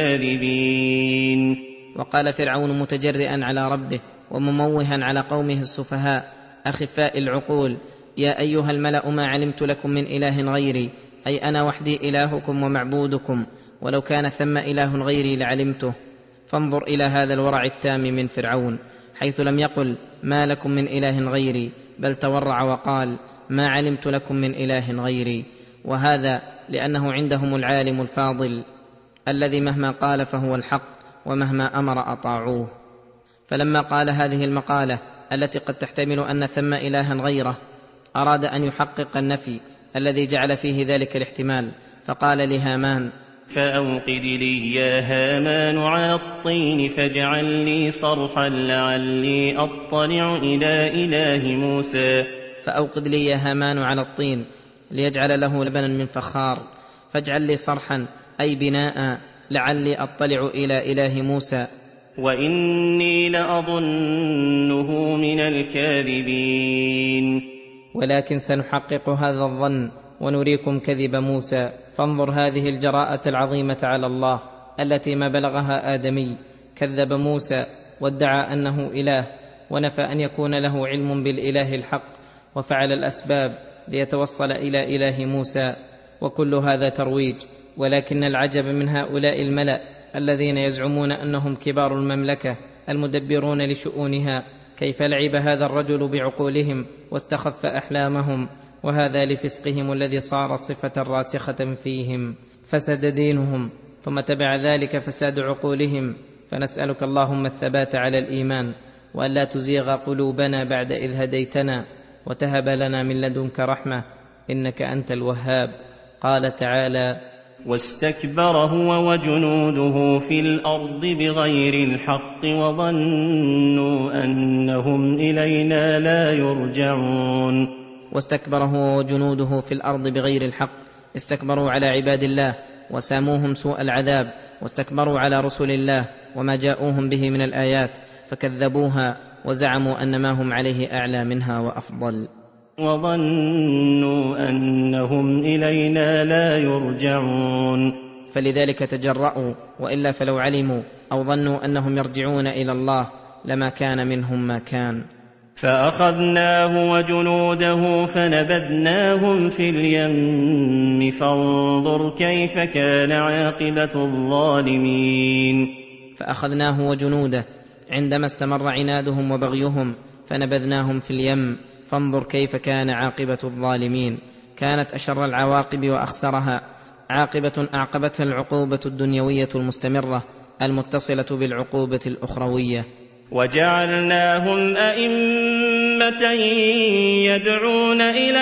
الكاذبين.
وقال فرعون متجرئا على ربه ومموها على قومه السفهاء أخفاء العقول: يا أيها الملأ ما علمت لكم من إله غيري، أي أنا وحدي إلهكم ومعبودكم، ولو كان ثم إله غيري لعلمته. فانظر إلى هذا الورع التام من فرعون، حيث لم يقل ما لكم من إله غيري، بل تورع وقال ما علمت لكم من إله غيري. وهذا لأنه عندهم العالم الفاضل الذي مهما قال فهو الحق ومهما أمر أطاعوه. فلما قال هذه المقالة التي قد تحتمل أن ثم إلها غيره، أراد أن يحقق النفي الذي جعل فيه ذلك الاحتمال، فقال لهامان:
فأوقد لي يا هامان على الطين فاجعل لي صرحا لعلي أطلع إلى إله موسى.
فأوقد لي يا هامان على الطين، ليجعل له لبنا من فخار، فاجعل لي صرحا أي بناء لعلي أطلع إلى إله موسى
وإني لأظنه من الكاذبين.
ولكن سنحقق هذا الظن ونريكم كذب موسى. فانظر هذه الجراءة العظيمة على الله التي ما بلغها آدمي. كذب موسى وادعى أنه إله، ونفى أن يكون له علم بالإله الحق، وفعل الأسباب ليتوصل إلى إله موسى. وكل هذا ترويج. ولكن العجب من هؤلاء الملأ الذين يزعمون أنهم كبار المملكة المدبرون لشؤونها، كيف لعب هذا الرجل بعقولهم واستخف أحلامهم، وهذا لفسقهم الذي صار صفة راسخة فيهم. فسد دينهم، ثم تبع ذلك فساد عقولهم. فنسألك اللهم الثبات على الإيمان، وألا تزيغ قلوبنا بعد إذ هديتنا، وتهب لنا من لدنك رحمة، إنك أنت الوهاب. قال تعالى:
واستكبر هو وجنوده في الأرض بغير الحق وظنوا أنهم إلينا لا يرجعون.
واستكبر هو وجنوده في الأرض بغير الحق، استكبروا على عباد الله وساموهم سوء العذاب، واستكبروا على رسل الله وما جاءوهم به من الآيات فكذبوها، وزعموا أن ما هم عليه أعلى منها وأفضل.
وظنوا أنهم إلينا لا يرجعون.
فلذلك تجرؤوا، وإلا فلو علموا أو ظنوا أنهم يرجعون إلى الله لما كان منهم ما كان.
فأخذناه وجنوده فنبذناهم في اليم فانظر كيف كان عاقبة الظالمين.
فأخذناه وجنوده عندما استمر عنادهم وبغيهم، فنبذناهم في اليم فانظر كيف كان عاقبة الظالمين. كانت أشر العواقب وأخسرها، عاقبة أعقبتها العقوبة الدنيوية المستمرة المتصلة بالعقوبة الأخروية.
وجعلناهم أئمة يدعون إلى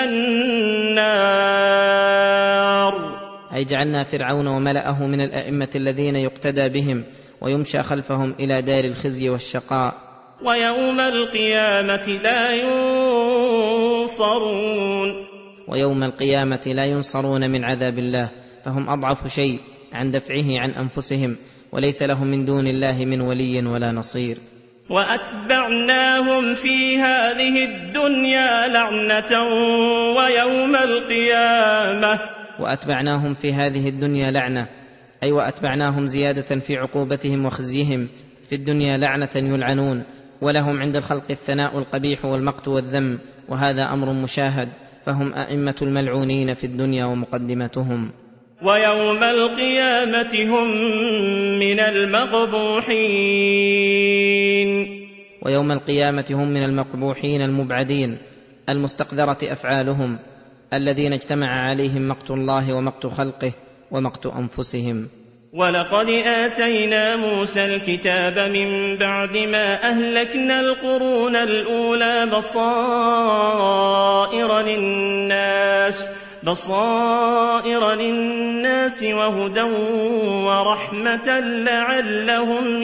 النار،
أي جعلنا فرعون وملأه من الأئمة الذين يقتدى بهم ويمشى خلفهم إلى دار الخزي والشقاء.
ويوم القيامة لا ينصرون،
ويوم القيامة لا ينصرون من عذاب الله، فهم أضعف شيء عن دفعه عن أنفسهم، وليس لهم من دون الله من ولي ولا نصير.
وأتبعناهم في هذه الدنيا لعنة ويوم القيامة.
وأتبعناهم في هذه الدنيا لعنة، أي وأتبعناهم زيادة في عقوبتهم وخزيهم في الدنيا لعنة يلعنون، ولهم عند الخلق الثناء القبيح والمقت والذم، وهذا أمر مشاهد، فهم أئمة الملعونين في الدنيا ومقدمتهم.
ويوم القيامة هم من المقبوحين،
ويوم القيامة هم من المقبوحين المبعدين المستقذرة أفعالهم، الذين اجتمع عليهم مقت الله ومقت خلقه ومقت أنفسهم.
ولقد آتينا موسى الكتاب من بعد ما أهلكنا القرون الأولى بصائر للناس وهدى ورحمة لعلهم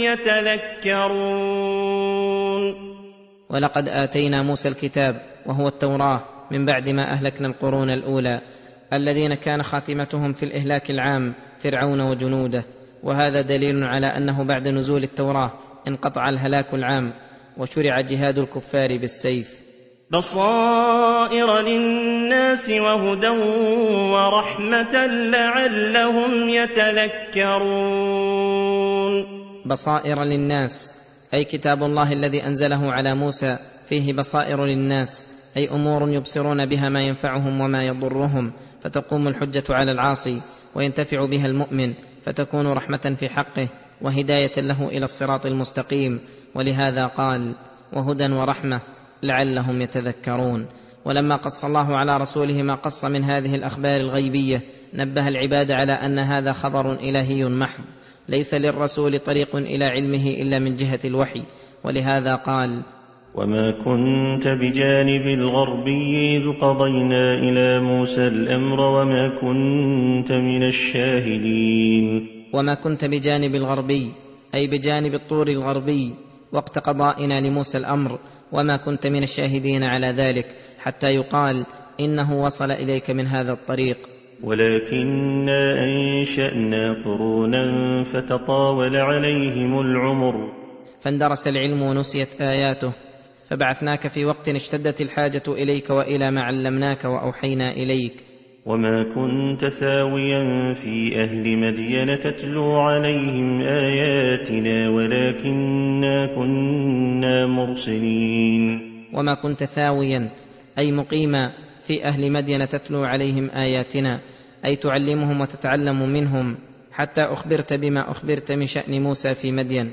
يتذكرون.
ولقد آتينا موسى الكتاب وهو التوراة من بعد ما أهلكنا القرون الأولى، الذين كان خاتمتهم في الإهلاك العام فرعون وجنوده، وهذا دليل على أنه بعد نزول التوراة انقطع الهلاك العام وشرع جهاد الكفار بالسيف.
بصائر للناس وهدى ورحمة لعلهم يتذكرون.
بصائر للناس أي كتاب الله الذي أنزله على موسى فيه بصائر للناس، أي أمور يبصرون بها ما ينفعهم وما يضرهم، فتقوم الحجة على العاصي، وينتفع بها المؤمن فتكون رحمة في حقه وهداية له إلى الصراط المستقيم. ولهذا قال: وهدى ورحمة لعلهم يتذكرون. ولما قص الله على رسوله ما قص من هذه الأخبار الغيبية، نبه العباد على أن هذا خبر إلهي محض، ليس للرسول طريق إلى علمه إلا من جهة الوحي. ولهذا قال:
وما كنت بجانب الغربي إذ قضينا إلى موسى الأمر وما كنت من الشاهدين.
وما كنت بجانب الغربي أي بجانب الطور الغربي وقت قضائنا لموسى الأمر، وما كنت من الشاهدين على ذلك، حتى يقال إنه وصل إليك من هذا الطريق.
ولكننا أنشأنا قرونا فتطاول عليهم العمر،
فاندرس العلم ونسيت آياته، فبعثناك في وقت اشتدت الحاجة إليك وإلى ما علمناك وأوحينا إليك.
وما كنت ثاويا في أهل مدين تتلو عليهم آياتنا ولكننا كنا مرسلين.
وما كنت ثاويا أي مقيما في أهل مدين تتلو عليهم آياتنا، أي تعلمهم وتتعلم منهم، حتى أخبرت بما أخبرت من شأن موسى في مدين.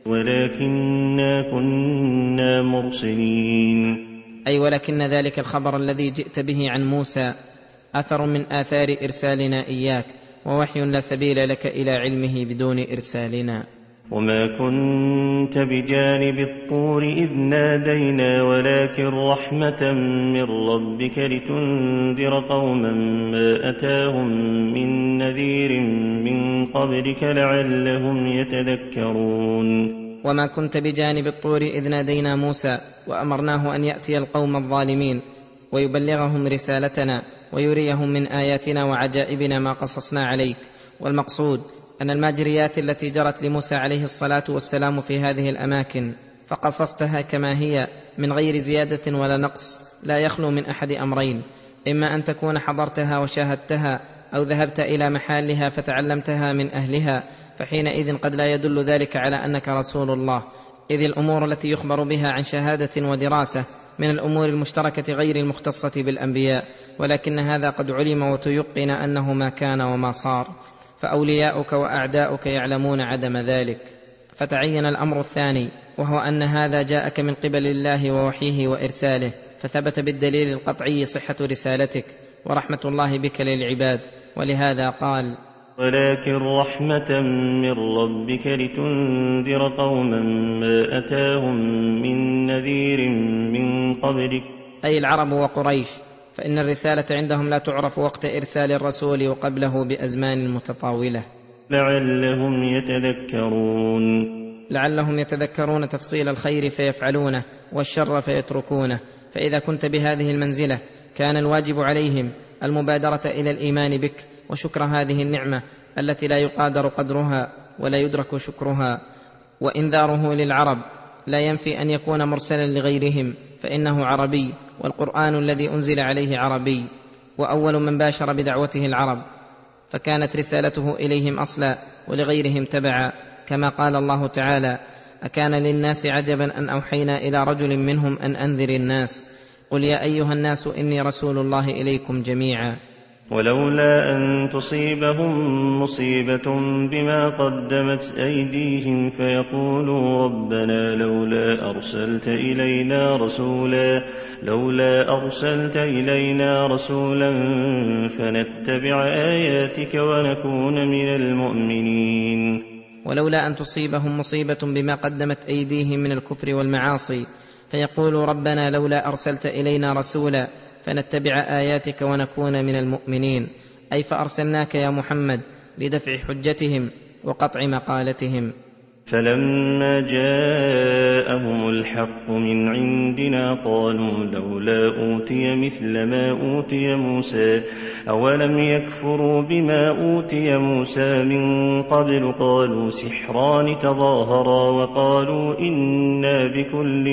ولكننا كنا مرسلين
أي ولكن ذلك الخبر الذي جئت به عن موسى أثر من آثار إرسالنا إياك، ووحي لا سبيل لك إلى علمه بدون إرسالنا.
وما كنت بجانب الطور إذ نادينا ولكن رحمة من ربك لتنذر قوما ما أتاهم من نذير من قبلك لعلهم يتذكرون.
وما كنت بجانب الطور إذ نادينا موسى وأمرناه أن يأتي القوم الظالمين ويبلغهم رسالتنا ويريهم من آياتنا وعجائبنا ما قصصنا عليك. والمقصود أن الماجريات التي جرت لموسى عليه الصلاة والسلام في هذه الأماكن فقصصتها كما هي من غير زيادة ولا نقص، لا يخلو من أحد أمرين: إما أن تكون حضرتها وشاهدتها، أو ذهبت إلى محلها فتعلمتها من أهلها، فحينئذ قد لا يدل ذلك على أنك رسول الله، إذ الأمور التي يخبر بها عن شهادة ودراسة من الأمور المشتركة غير المختصة بالأنبياء، ولكن هذا قد علم وتيقن أنه ما كان وما صار، فأولياؤك وأعداؤك يعلمون عدم ذلك. فتعين الأمر الثاني، وهو أن هذا جاءك من قبل الله ووحيه وإرساله، فثبت بالدليل القطعي صحة رسالتك، ورحمة الله بك للعباد. ولهذا قال:
ولكن رحمة من ربك لتنذر قوما ما أتاهم من نذير من قبلك،
أي العرب وقريش، فإن الرسالة عندهم لا تعرف وقت إرسال الرسول وقبله بأزمان متطاولة.
لعلهم
يتذكرون تفصيل الخير فيفعلونه والشر فيتركونه. فإذا كنت بهذه المنزلة كان الواجب عليهم المبادرة إلى الإيمان بك وشكر هذه النعمة التي لا يقادر قدرها ولا يدرك شكرها. وإنذاره للعرب لا ينفي أن يكون مرسلا لغيرهم، فإنه عربي، والقرآن الذي أنزل عليه عربي، وأول من باشر بدعوته العرب، فكانت رسالته إليهم أصلا ولغيرهم تبعا، كما قال الله تعالى: أكان للناس عجبا أن أوحينا إلى رجل منهم أن أنذر الناس قل يا أيها الناس إني رسول الله إليكم جميعا.
ولولا أن تصيبهم مصيبة بما قدمت أيديهم فيقولوا ربنا لولا أرسلت إلينا رسولا فنتبع آياتك ونكون من المؤمنين.
ولولا أن تصيبهم مصيبة بما قدمت أيديهم من الكفر والمعاصي فيقولوا ربنا لولا أرسلت إلينا رسولا فنتبع آياتك ونكون من المؤمنين، أي فأرسلناك يا محمد لدفع حجتهم وقطع مقالتهم.
فلما جاءهم الحق من عندنا قالوا لولا أوتي مثل ما أوتي موسى أولم يكفروا بما أوتي موسى من قبل قالوا سحران تظاهرا وقالوا إنا بكل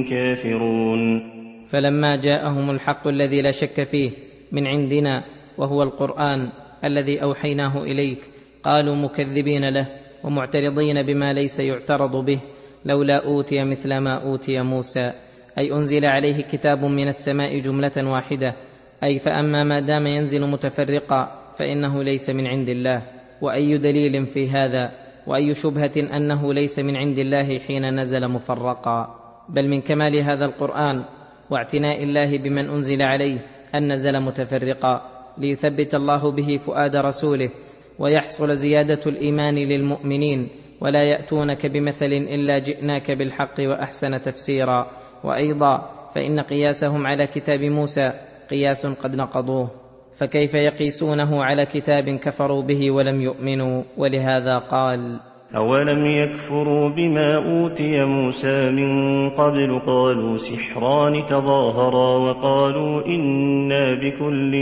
كافرون.
فلما جاءهم الحق الذي لا شك فيه من عندنا وهو القرآن الذي أوحيناه إليك قالوا مكذبين له ومعترضين بما ليس يعترض به لولا أوتي مثل ما أوتي موسى، أي أنزل عليه كتاب من السماء جملة واحدة، أي فأما ما دام ينزل متفرقا فإنه ليس من عند الله. وأي دليل في هذا وأي شبهة أنه ليس من عند الله حين نزل مفرقا؟ بل من كمال هذا القرآن واعتناء الله بمن أنزل عليه أن نزل متفرقا ليثبت الله به فؤاد رسوله ويحصل زيادة الإيمان للمؤمنين، ولا يأتونك بمثل إلا جئناك بالحق وأحسن تفسيرا. وأيضا فإن قياسهم على كتاب موسى قياس قد نقضوه، فكيف يقيسونه على كتاب كفروا به ولم يؤمنوا؟ ولهذا قال
أولم يكفروا بما أوتي موسى من قبل قالوا سحران تظاهرا وقالوا إنا بكل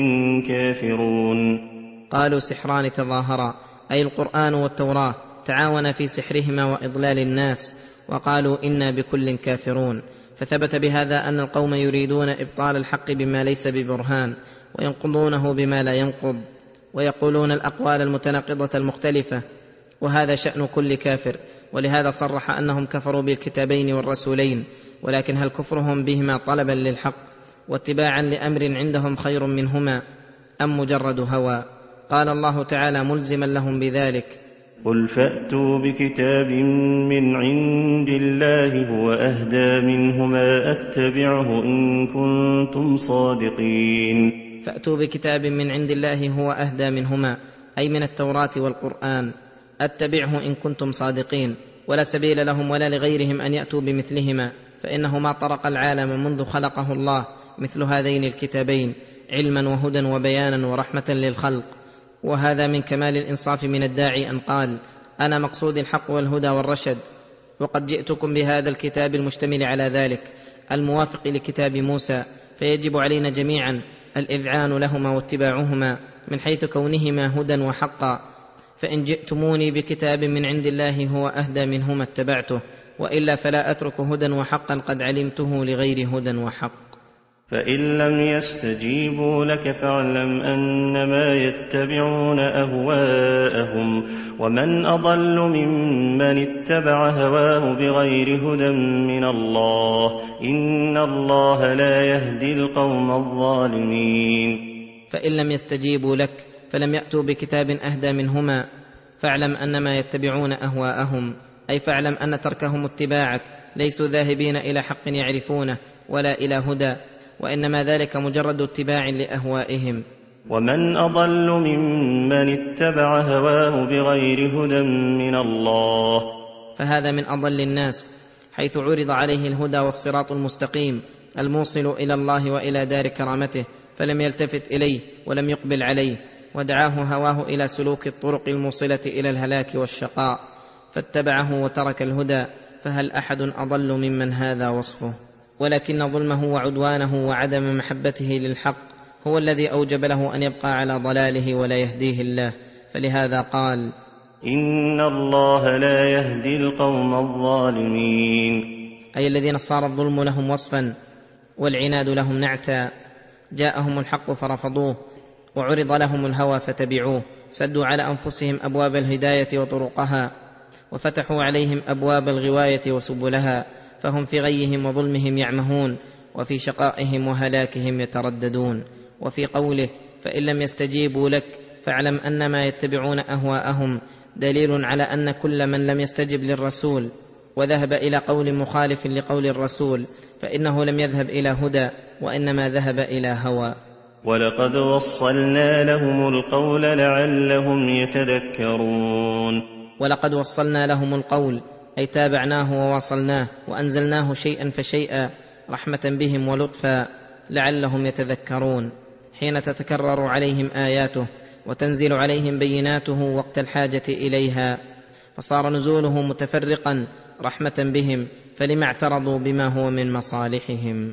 كافرون.
قالوا سحران تظاهرا، أي القرآن والتوراة تعاونا في سحرهما وإضلال الناس، وقالوا إنا بكل كافرون. فثبت بهذا أن القوم يريدون إبطال الحق بما ليس ببرهان وينقضونه بما لا ينقض، ويقولون الأقوال المتناقضة المختلفة، وهذا شأن كل كافر. ولهذا صرح أنهم كفروا بالكتابين والرسولين، ولكن هل كفرهم بهما طلبا للحق واتباعا لأمر عندهم خير منهما أم مجرد هوى؟ قال الله تعالى ملزما لهم بذلك:
قل فأتوا بكتاب من عند الله هو أهدى منهما أتبعه إن كنتم صادقين.
فأتوا بكتاب من عند الله هو أهدى منهما، أي من التوراة والقرآن، أتبعه إن كنتم صادقين. ولا سبيل لهم ولا لغيرهم أن يأتوا بمثلهما، فإنه ما طرق العالم منذ خلقه الله مثل هذين الكتابين علما وهدى وبيانا ورحمة للخلق. وهذا من كمال الإنصاف من الداعي أن قال أنا مقصود الحق والهدى والرشد، وقد جئتكم بهذا الكتاب المشتمل على ذلك الموافق لكتاب موسى، فيجب علينا جميعا الإذعان لهما واتباعهما من حيث كونهما هدى وحقا. فإن جئتموني بكتاب من عند الله هو أهدى منهما اتبعته، وإلا فلا أترك هدى وحقا قد علمته لغير هدى وحق.
فإن لم يستجيبوا لك فاعلم أنما يتبعون أهواءهم ومن أضل ممن اتبع هواه بغير هدى من الله إن الله لا يهدي القوم الظالمين.
فإن لم يستجيبوا لك فلم يأتوا بكتاب أهدى منهما فاعلم أنما يتبعون أهواءهم، أي فاعلم أن تركهم اتباعك ليسوا ذاهبين إلى حق يعرفونه ولا إلى هدى، وإنما ذلك مجرد اتباع لأهوائهم.
ومن أضل ممن اتبع هواه بغير هدى من الله.
فهذا من أضل الناس، حيث عرض عليه الهدى والصراط المستقيم الموصل إلى الله وإلى دار كرامته، فلم يلتفت إليه ولم يقبل عليه، ودعاه هواه إلى سلوك الطرق الموصلة إلى الهلاك والشقاء، فاتبعه وترك الهدى. فهل أحد أضل ممن هذا وصفه؟ ولكن ظلمه وعدوانه وعدم محبته للحق هو الذي أوجب له أن يبقى على ضلاله ولا يهديه الله. فلهذا قال:
إن الله لا يهدي القوم الظالمين.
أي الذين صار الظلم لهم وصفا والعناد لهم نعتا. جاءهم الحق فرفضوه، وعرض لهم الهوى فتبعوه، سدوا على أنفسهم أبواب الهداية وطرقها، وفتحوا عليهم أبواب الغواية وسبلها، فهم في غيهم وظلمهم يعمهون، وفي شقائهم وهلاكهم يترددون. وفي قوله: فإن لم يستجيبوا لك فاعلم أنما يتبعون أهواءهم، دليل على أن كل من لم يستجب للرسول وذهب إلى قول مخالف لقول الرسول فإنه لم يذهب إلى هدى، وإنما ذهب إلى هوى.
ولقد وصلنا لهم القول لعلهم يتذكرون.
ولقد وصلنا لهم القول، أي تابعناه وواصلناه وأنزلناه شيئا فشيئا رحمة بهم ولطفا لعلهم يتذكرون، حين تتكرر عليهم آياته وتنزل عليهم بيناته وقت الحاجة إليها، فصار نزوله متفرقا رحمة بهم، فلما اعترضوا بما هو من مصالحهم.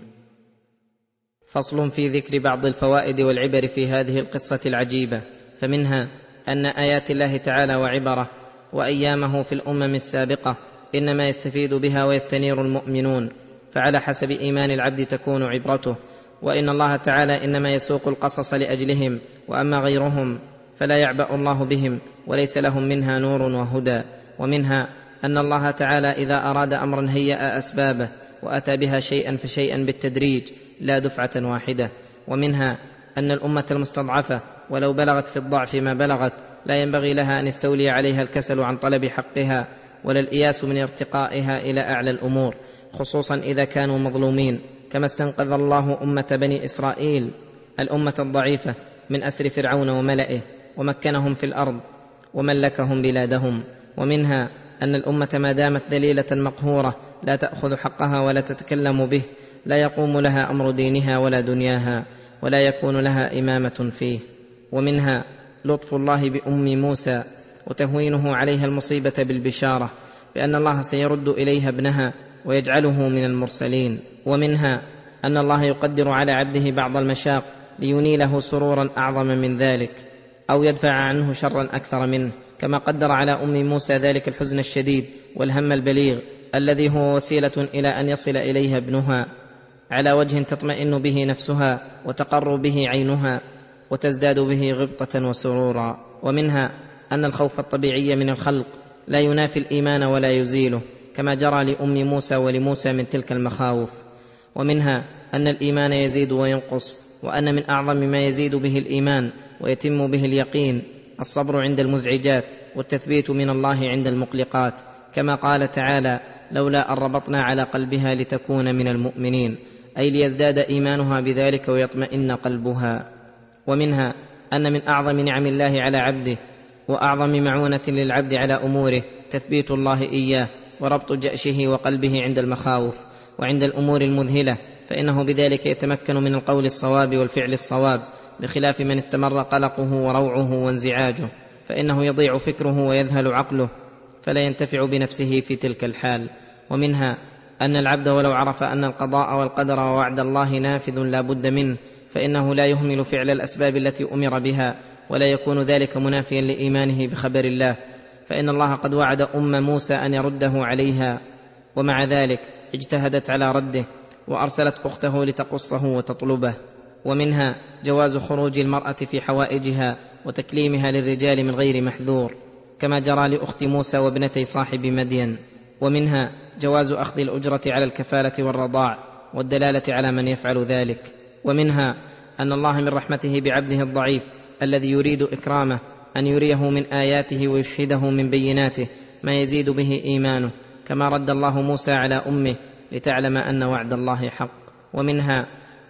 فصل في ذكر بعض الفوائد والعبر في هذه القصة العجيبة. فمنها أن آيات الله تعالى وعبره وأيامه في الأمم السابقة إنما يستفيد بها ويستنير المؤمنون، فعلى حسب إيمان العبد تكون عبرته، وإن الله تعالى إنما يسوق القصص لأجلهم، وأما غيرهم فلا يعبأ الله بهم وليس لهم منها نور وهدى. ومنها أن الله تعالى إذا أراد أمرا هيأ أسبابه وأتى بها شيئا فشيئا بالتدريج لا دفعة واحدة. ومنها أن الأمة المستضعفة ولو بلغت في الضعف ما بلغت لا ينبغي لها أن يستولي عليها الكسل عن طلب حقها ولا الإياس من ارتقائها إلى أعلى الأمور، خصوصا إذا كانوا مظلومين، كما استنقذ الله أمة بني إسرائيل الأمة الضعيفة من أسر فرعون وملئه، ومكنهم في الأرض وملكهم بلادهم. ومنها أن الأمة ما دامت ذليلة مقهورة لا تأخذ حقها ولا تتكلم به، لا يقوم لها أمر دينها ولا دنياها، ولا يكون لها إمامة فيه. ومنها لطف الله بأم موسى وتهوينه عليها المصيبة بالبشارة بأن الله سيرد إليها ابنها ويجعله من المرسلين. ومنها أن الله يقدر على عبده بعض المشاق لينيله سرورا أعظم من ذلك، أو يدفع عنه شرا أكثر منه، كما قدر على أم موسى ذلك الحزن الشديد والهم البليغ الذي هو وسيلة إلى أن يصل إليها ابنها على وجه تطمئن به نفسها وتقر به عينها وتزداد به غبطة وسرورا. ومنها أن الخوف الطبيعي من الخلق لا ينافي الإيمان ولا يزيله، كما جرى لأم موسى ولموسى من تلك المخاوف. ومنها أن الإيمان يزيد وينقص، وأن من أعظم ما يزيد به الإيمان ويتم به اليقين الصبر عند المزعجات والتثبيت من الله عند المقلقات، كما قال تعالى: لولا أن ربطنا على قلبها لتكون من المؤمنين، أي ليزداد إيمانها بذلك ويطمئن قلبها. ومنها أن من أعظم نعم الله على عبده وأعظم معونة للعبد على أموره تثبيت الله إياه وربط جأشه وقلبه عند المخاوف وعند الأمور المذهلة، فإنه بذلك يتمكن من القول الصواب والفعل الصواب، بخلاف من استمر قلقه وروعه وانزعاجه، فإنه يضيع فكره ويذهل عقله فلا ينتفع بنفسه في تلك الحال. ومنها أن العبد ولو عرف أن القضاء والقدر ووعد الله نافذ لا بد منه، فإنه لا يهمل فعل الأسباب التي أمر بها، ولا يكون ذلك منافيا لإيمانه بخبر الله، فإن الله قد وعد أم موسى أن يرده عليها، ومع ذلك اجتهدت على رده وأرسلت أخته لتقصه وتطلبه. ومنها جواز خروج المرأة في حوائجها وتكليمها للرجال من غير محذور، كما جرى لأخت موسى وابنتي صاحب مدين. ومنها جواز أخذ الأجرة على الكفالة والرضاع والدلالة على من يفعل ذلك. ومنها أن الله من رحمته بعبده الضعيف الذي يريد إكرامه أن يريه من آياته ويشهده من بيناته ما يزيد به إيمانه، كما رد الله موسى على أمه لتعلم أن وعد الله حق. ومنها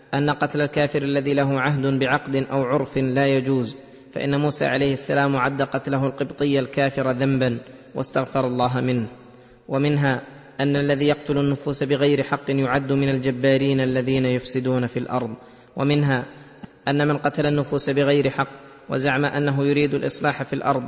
أن قتل الكافر الذي له عهد بعقد أو عرف لا يجوز، فإن موسى عليه السلام عد قتله القبطي الكافر ذنبا واستغفر الله منه. ومنها أن الذي يقتل النفوس بغير حق يعد من الجبارين الذين يفسدون في الأرض. ومنها أن من قتل النفوس بغير حق وزعم أنه يريد الإصلاح في الأرض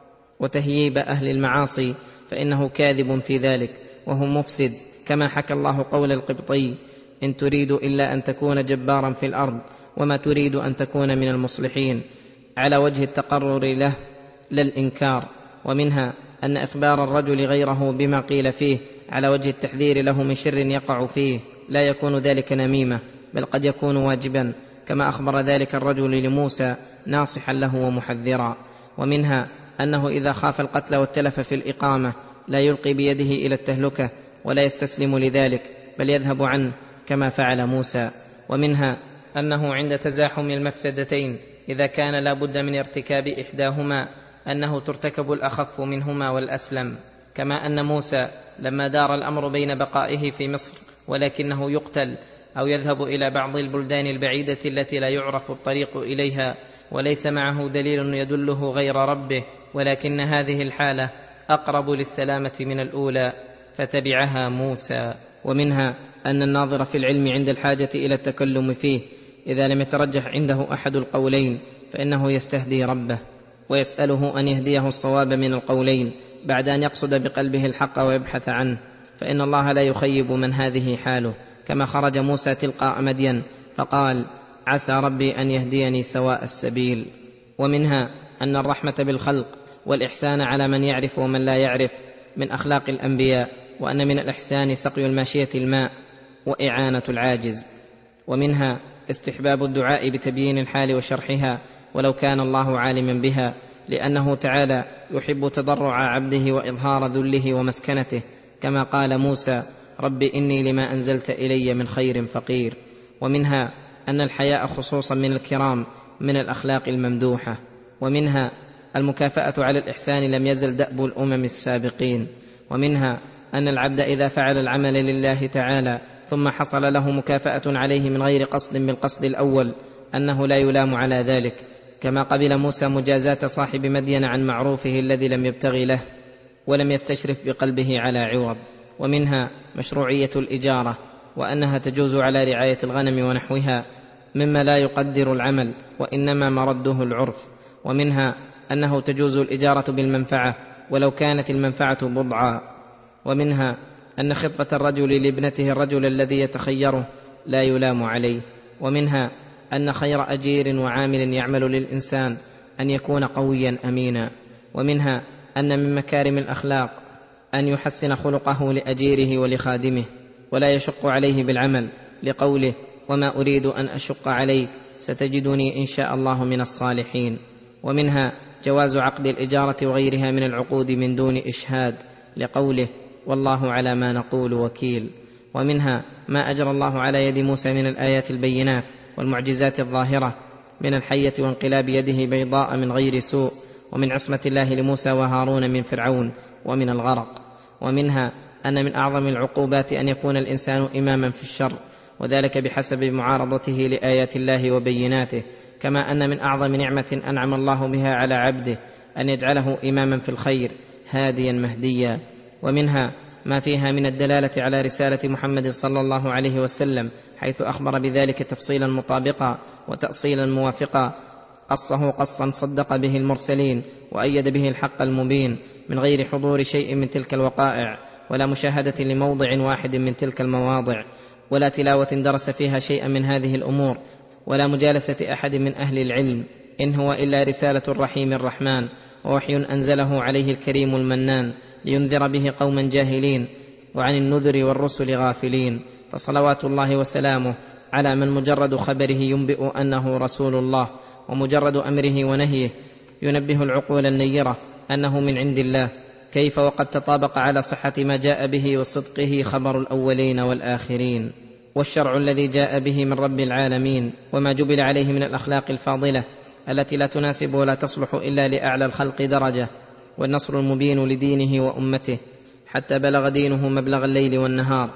وتهييب أهل المعاصي فإنه كاذب في ذلك وهو مفسد، كما حكى الله قول القبطي: إن تريد إلا أن تكون جبارا في الأرض وما تريد أن تكون من المصلحين، على وجه التقرر له لا الإنكار. ومنها أن إخبار الرجل غيره بما قيل فيه على وجه التحذير له من شر يقع فيه لا يكون ذلك نميمة، بل قد يكون واجبا، كما أخبر ذلك الرجل لموسى ناصحا له ومحذرا. ومنها أنه إذا خاف القتل والتلف في الإقامة لا يلقي بيده إلى التهلكة ولا يستسلم لذلك، بل يذهب عنه كما فعل موسى. ومنها أنه عند تزاحم المفسدتين إذا كان لا بد من ارتكاب إحداهما أنه ترتكب الأخف منهما والأسلم، كما أن موسى لما دار الأمر بين بقائه في مصر ولكنه يقتل أو يذهب إلى بعض البلدان البعيدة التي لا يعرف الطريق إليها وليس معه دليل يدله غير ربه، ولكن هذه الحالة أقرب للسلامة من الأولى فتبعها موسى. ومنها أن الناظر في العلم عند الحاجة إلى التكلم فيه إذا لم يترجح عنده أحد القولين فإنه يستهدي ربه ويسأله أن يهديه الصواب من القولين بعد أن يقصد بقلبه الحق ويبحث عنه، فإن الله لا يخيب من هذه حاله، كما خرج موسى تلقاء مدين فقال: عسى ربي أن يهديني سواء السبيل. ومنها أن الرحمة بالخلق والإحسان على من يعرف ومن لا يعرف من أخلاق الأنبياء، وأن من الإحسان سقي الماشية الماء وإعانة العاجز. ومنها استحباب الدعاء بتبيين الحال وشرحها ولو كان الله عالما بها، لأنه تعالى يحب تضرع عبده وإظهار ذله ومسكنته، كما قال موسى: رب إني لما أنزلت إلي من خير فقير. ومنها أن الحياء خصوصا من الكرام من الأخلاق الممدوحة. ومنها المكافأة على الإحسان لم يزل دأب الأمم السابقين. ومنها أن العبد إذا فعل العمل لله تعالى ثم حصل له مكافأة عليه من غير قصد بالقصد الأول أنه لا يلام على ذلك، كما قبل موسى مجازاة صاحب مدين عن معروفه الذي لم يبتغي له ولم يستشرف بقلبه على عوض. ومنها مشروعية الإجارة، وأنها تجوز على رعاية الغنم ونحوها مما لا يقدر العمل وإنما مرده العرف. ومنها أنه تجوز الإجارة بالمنفعة ولو كانت المنفعة بضعا. ومنها أن خطبة الرجل لابنته الرجل الذي يتخيره لا يلام عليه. ومنها أن خير أجير وعامل يعمل للإنسان أن يكون قويا أمينا. ومنها أن من مكارم الأخلاق أن يحسن خلقه لأجيره ولخادمه ولا يشق عليه بالعمل، لقوله: وما أريد أن أشق عليك ستجدني إن شاء الله من الصالحين. ومنها جواز عقد الإجارة وغيرها من العقود من دون إشهاد، لقوله: والله على ما نقول وكيل. ومنها ما أجرى الله على يد موسى من الآيات البينات والمعجزات الظاهرة من الحية وانقلاب يده بيضاء من غير سوء، ومن عصمة الله لموسى وهارون من فرعون ومن الغرق. ومنها أن من أعظم العقوبات أن يكون الإنسان إماما في الشر، وذلك بحسب معارضته لآيات الله وبيناته، كما أن من أعظم نعمة أنعم الله بها على عبده أن يجعله إماما في الخير هاديا مهديا. ومنها ما فيها من الدلالة على رسالة محمد صلى الله عليه وسلم، حيث أخبر بذلك تفصيلا مطابقا وتأصيلا موافقا، قصه قصا صدق به المرسلين وأيد به الحق المبين، من غير حضور شيء من تلك الوقائع ولا مشاهدة لموضع واحد من تلك المواضع، ولا تلاوة درس فيها شيئا من هذه الأمور، ولا مجالسة أحد من أهل العلم، إن هو إلا رسالة الرحيم الرحمن ووحي أنزله عليه الكريم المنان لينذر به قوما جاهلين وعن النذر والرسل غافلين. فصلوات الله وسلامه على من مجرد خبره ينبئ أنه رسول الله، ومجرد أمره ونهيه ينبه العقول النيرة أنه من عند الله، كيف وقد تطابق على صحة ما جاء به وصدقه خبر الأولين والآخرين، والشرع الذي جاء به من رب العالمين، وما جبل عليه من الأخلاق الفاضلة التي لا تناسب ولا تصلح إلا لأعلى الخلق درجة، والنصر المبين لدينه وأمته، حتى بلغ دينه مبلغ الليل والنهار،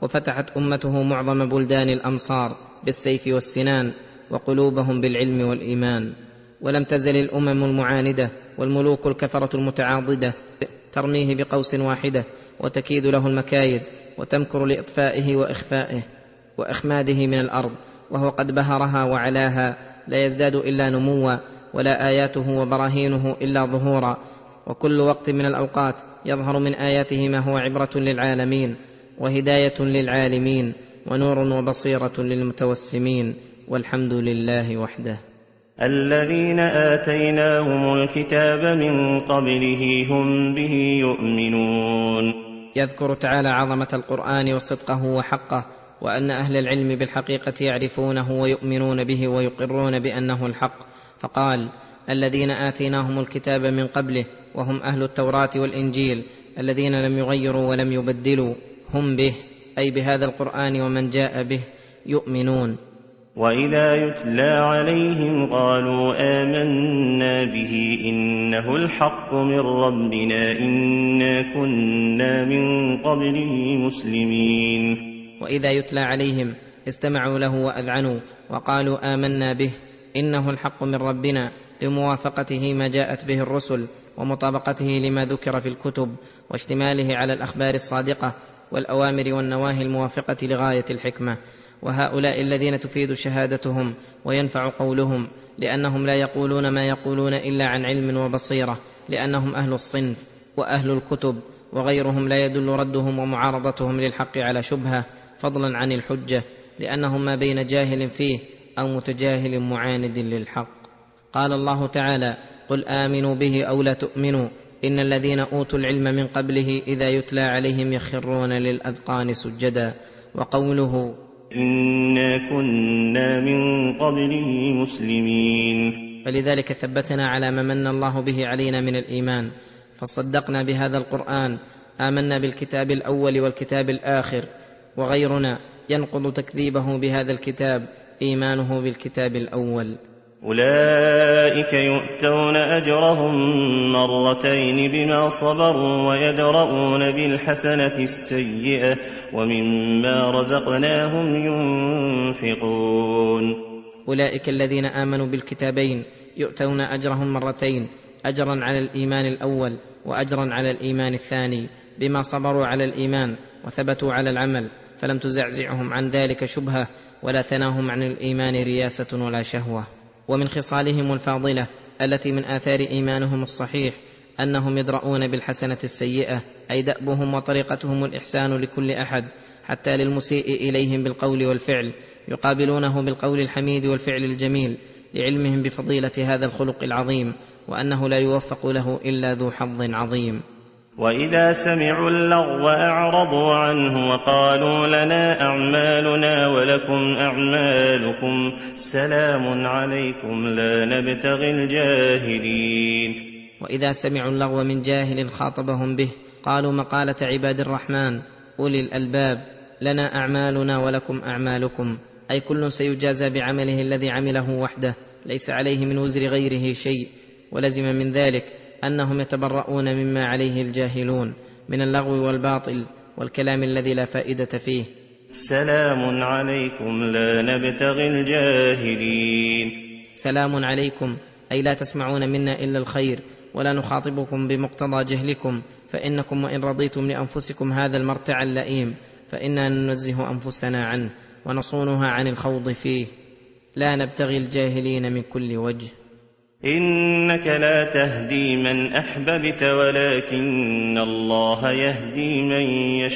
وفتحت أمته معظم بلدان الأمصار بالسيف والسنان وقلوبهم بالعلم والإيمان. ولم تزل الأمم المعاندة والملوك الكفرة المتعاضدة ترميه بقوس واحدة وتكيد له المكايد وتمكر لإطفائه وإخفائه وإخماده من الأرض، وهو قد بهرها وعلاها، لا يزداد إلا نموا، ولا آياته وبراهينه إلا ظهورا. وكل وقت من الأوقات يظهر من آياته ما هو عبرة للعالمين وهداية للعالمين ونور وبصيرة للمتوسمين، والحمد لله وحده.
الذين آتيناهم الكتاب من قبله هم به يؤمنون.
يذكر تعالى عظمة القرآن وصدقه وحقه، وأن أهل العلم بالحقيقة يعرفونه ويؤمنون به ويقرون بأنه الحق، فقال: الذين آتيناهم الكتاب من قبله، وهم أهل التوراة والإنجيل الذين لم يغيروا ولم يبدلوا، هم به أي بهذا القرآن ومن جاء به يؤمنون.
وإذا يتلى عليهم قالوا آمنا به إنه الحق من ربنا إنا كنا من قبله مسلمين.
وإذا يتلى عليهم استمعوا له وأذعنوا وقالوا آمنا به إنه الحق من ربنا، لموافقته ما جاءت به الرسل ومطابقته لما ذكر في الكتب واشتماله على الأخبار الصادقة والأوامر والنواهي الموافقة لغاية الحكمة. وهؤلاء الذين تفيد شهادتهم وينفع قولهم، لأنهم لا يقولون ما يقولون إلا عن علم وبصيرة، لأنهم أهل الصنف وأهل الكتب، وغيرهم لا يدل ردهم ومعارضتهم للحق على شبهة، فضلا عن الحجة، لأنهم ما بين جاهل فيه أو متجاهل معاند للحق. قال الله تعالى: قل آمنوا به أو لا تؤمنوا إن الذين أوتوا العلم من قبله إذا يتلى عليهم يخرون للأذقان سجدا. وقوله:
إنا كنا من قبله مسلمين.
فلذلك ثبتنا على ما من الله به علينا من الإيمان، فصدقنا بهذا القرآن، آمنا بالكتاب الأول والكتاب الآخر، وغيرنا ينقض تكذيبه بهذا الكتاب إيمانه بالكتاب الأول.
أولئك يؤتون أجرهم مرتين بما صبروا ويدرؤون بالحسنة السيئة ومما رزقناهم ينفقون.
أولئك الذين آمنوا بالكتابين يؤتون أجرهم مرتين، أجرا على الإيمان الأول وأجرا على الإيمان الثاني، بما صبروا على الإيمان وثبتوا على العمل، فلم تزعزعهم عن ذلك شبهة ولا ثناهم عن الإيمان رياسة ولا شهوة. ومن خصالهم الفاضلة التي من آثار إيمانهم الصحيح أنهم يدرؤون بالحسنة السيئة، أي دأبهم وطريقتهم الإحسان لكل أحد، حتى للمسيء إليهم بالقول والفعل يقابلونه بالقول الحميد والفعل الجميل، لعلمهم بفضيلة هذا الخلق العظيم، وأنه لا يوفق له إلا ذو حظ عظيم.
وإذا سمعوا اللغو أعرضوا عنه وقالوا لنا أعمالنا ولكم أعمالكم سلام عليكم لا نبتغي الجاهلين.
وإذا سمعوا اللغو من جاهل خاطبهم به قالوا مقالة عباد الرحمن أولي الألباب: لنا أعمالنا ولكم أعمالكم، أي كل سيجازى بعمله الذي عمله وحده، ليس عليه من وزر غيره شيء. ولزم من ذلك أنهم يتبرؤون مما عليه الجاهلون من اللغو والباطل والكلام الذي لا فائدة فيه.
سلام عليكم لا نبتغي الجاهلين.
سلام عليكم أي لا تسمعون منا إلا الخير، ولا نخاطبكم بمقتضى جهلكم، فإنكم وإن رضيتم لأنفسكم هذا المرتع اللئيم فإنا ننزه أنفسنا عنه ونصونها عن الخوض فيه، لا نبتغي الجاهلين من كل وجه.
إنك لا تهدي من أحببت ولكن الله يهدي من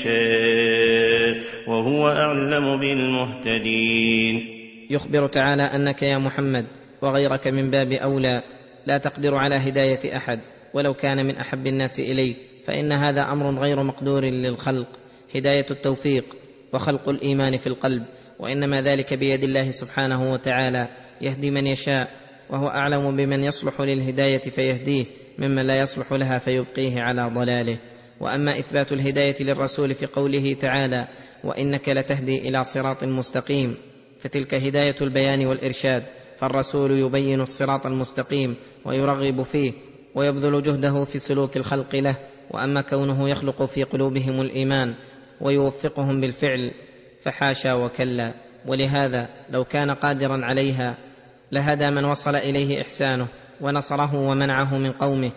يشاء وهو أعلم بالمهتدين.
يخبر تعالى أنك يا محمد وغيرك من باب أولى لا تقدر على هداية أحد ولو كان من أحب الناس إليك، فإن هذا أمر غير مقدور للخلق، هداية التوفيق وخلق الإيمان في القلب، وإنما ذلك بيد الله سبحانه وتعالى، يهدي من يشاء، وهو أعلم بمن يصلح للهداية فيهديه ممن لا يصلح لها فيبقيه على ضلاله. وأما إثبات الهداية للرسول في قوله تعالى: وإنك لتهدي إلى صراط مستقيم، فتلك هداية البيان والإرشاد، فالرسول يبين الصراط المستقيم ويرغب فيه ويبذل جهده في سلوك الخلق له. وأما كونه يخلق في قلوبهم الإيمان ويوفقهم بالفعل، فحاشا وكلا. ولهذا لو كان قادرا عليها لهدى من وصل إليه إحسانه ونصره ومنعه من قومه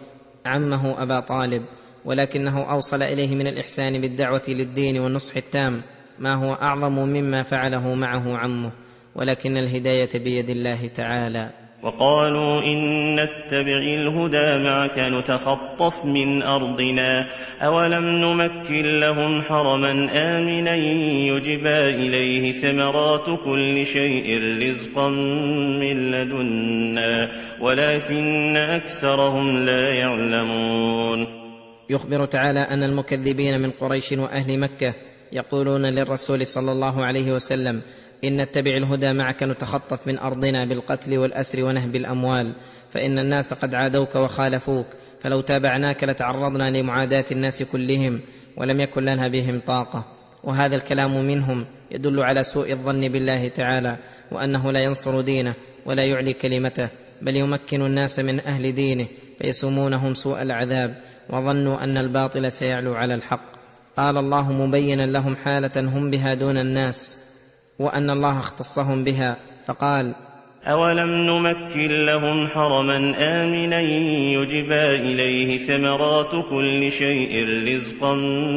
عمه أبا طالب، ولكنه أوصل إليه من الإحسان بالدعوة للدين والنصح التام ما هو أعظم مما فعله معه عمه، ولكن الهداية بيد الله تعالى.
وقالوا إن نتبع الهدى معك نتخطف من أرضنا أولم نمكن لهم حرما آمنا يجبى إليه ثمرات كل شيء رزقا من لدنا ولكن أكثرهم لا يعلمون.
يخبر تعالى أن المكذبين من قريش وأهل مكة يقولون للرسول صلى الله عليه وسلم: إن نتبع الهدى معك نتخطف من أرضنا بالقتل والأسر ونهب الأموال، فإن الناس قد عادوك وخالفوك، فلو تابعناك لتعرضنا لمعاداة الناس كلهم ولم يكن لنا بهم طاقة. وهذا الكلام منهم يدل على سوء الظن بالله تعالى، وأنه لا ينصر دينه ولا يعلي كلمته، بل يمكن الناس من أهل دينه فيسومونهم سوء العذاب، وظنوا أن الباطل سيعلو على الحق. قال الله مبينا لهم حالة هم بها دون الناس، وأن الله اختصهم بها، فقال:
أولم نمكن لهم حرما آمنا يجبى إليه ثمرات كل شيء رزقا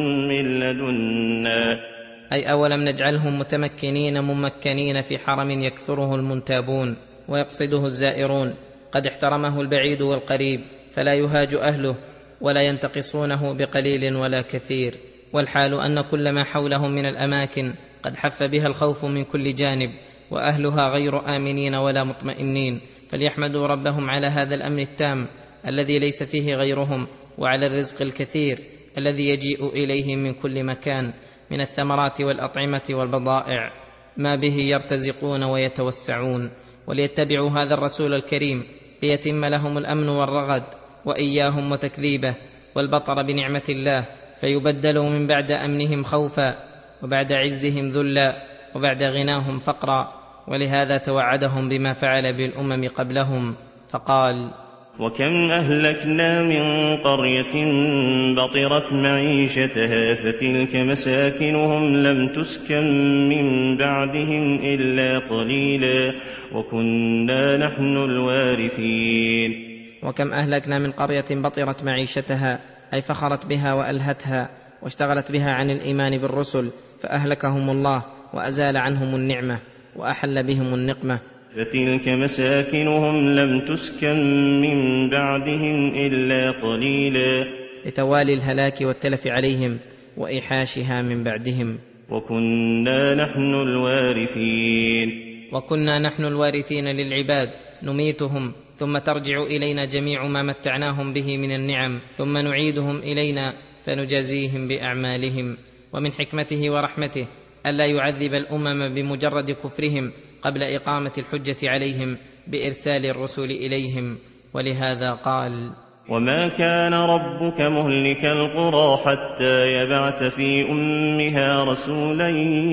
من لدنا،
أي أولم نجعلهم متمكنين ممكنين في حرم يكثره المنتابون ويقصده الزائرون، قد احترمه البعيد والقريب، فلا يهاج أهله ولا ينتقصونه بقليل ولا كثير، والحال أن كل ما حولهم من الأماكن قد حف بها الخوف من كل جانب، وأهلها غير آمنين ولا مطمئنين، فليحمدوا ربهم على هذا الأمن التام الذي ليس فيه غيرهم، وعلى الرزق الكثير الذي يجيء إليهم من كل مكان من الثمرات والأطعمة والبضائع ما به يرتزقون ويتوسعون. وليتبعوا هذا الرسول الكريم ليتم لهم الأمن والرغد، وإياهم وتكذيبه والبطر بنعمة الله، فيبدلوا من بعد أمنهم خوفا، وبعد عزهم ذلا، وبعد غناهم فقرا. ولهذا توعدهم بما فعل بالأمم قبلهم، فقال:
وكم أهلكنا من قرية بطرت معيشتها فتلك مساكنهم لم تسكن من بعدهم إلا قليلا وكنا نحن الوارثين.
وكم أهلكنا من قرية بطرت معيشتها، أي فخرت بها وألهتها واشتغلت بها عن الإيمان بالرسل، فأهلكهم الله وأزال عنهم النعمة وأحل بهم النقمة.
فتلك مساكنهم لم تسكن من بعدهم إلا قليلا،
لتوالي الهلاك والتلف عليهم وإيحاشها من بعدهم.
وكنا نحن الوارثين.
وكنا نحن الوارثين للعباد، نميتهم ثم ترجع إلينا جميع ما متعناهم به من النعم، ثم نعيدهم إلينا فنجازيهم بأعمالهم. ومن حكمته ورحمته ألا يعذب الأمم بمجرد كفرهم قبل إقامة الحجة عليهم بإرسال الرسل إليهم، ولهذا قال:
وما كان ربك مهلك القرى حتى يبعث في أمها رسولا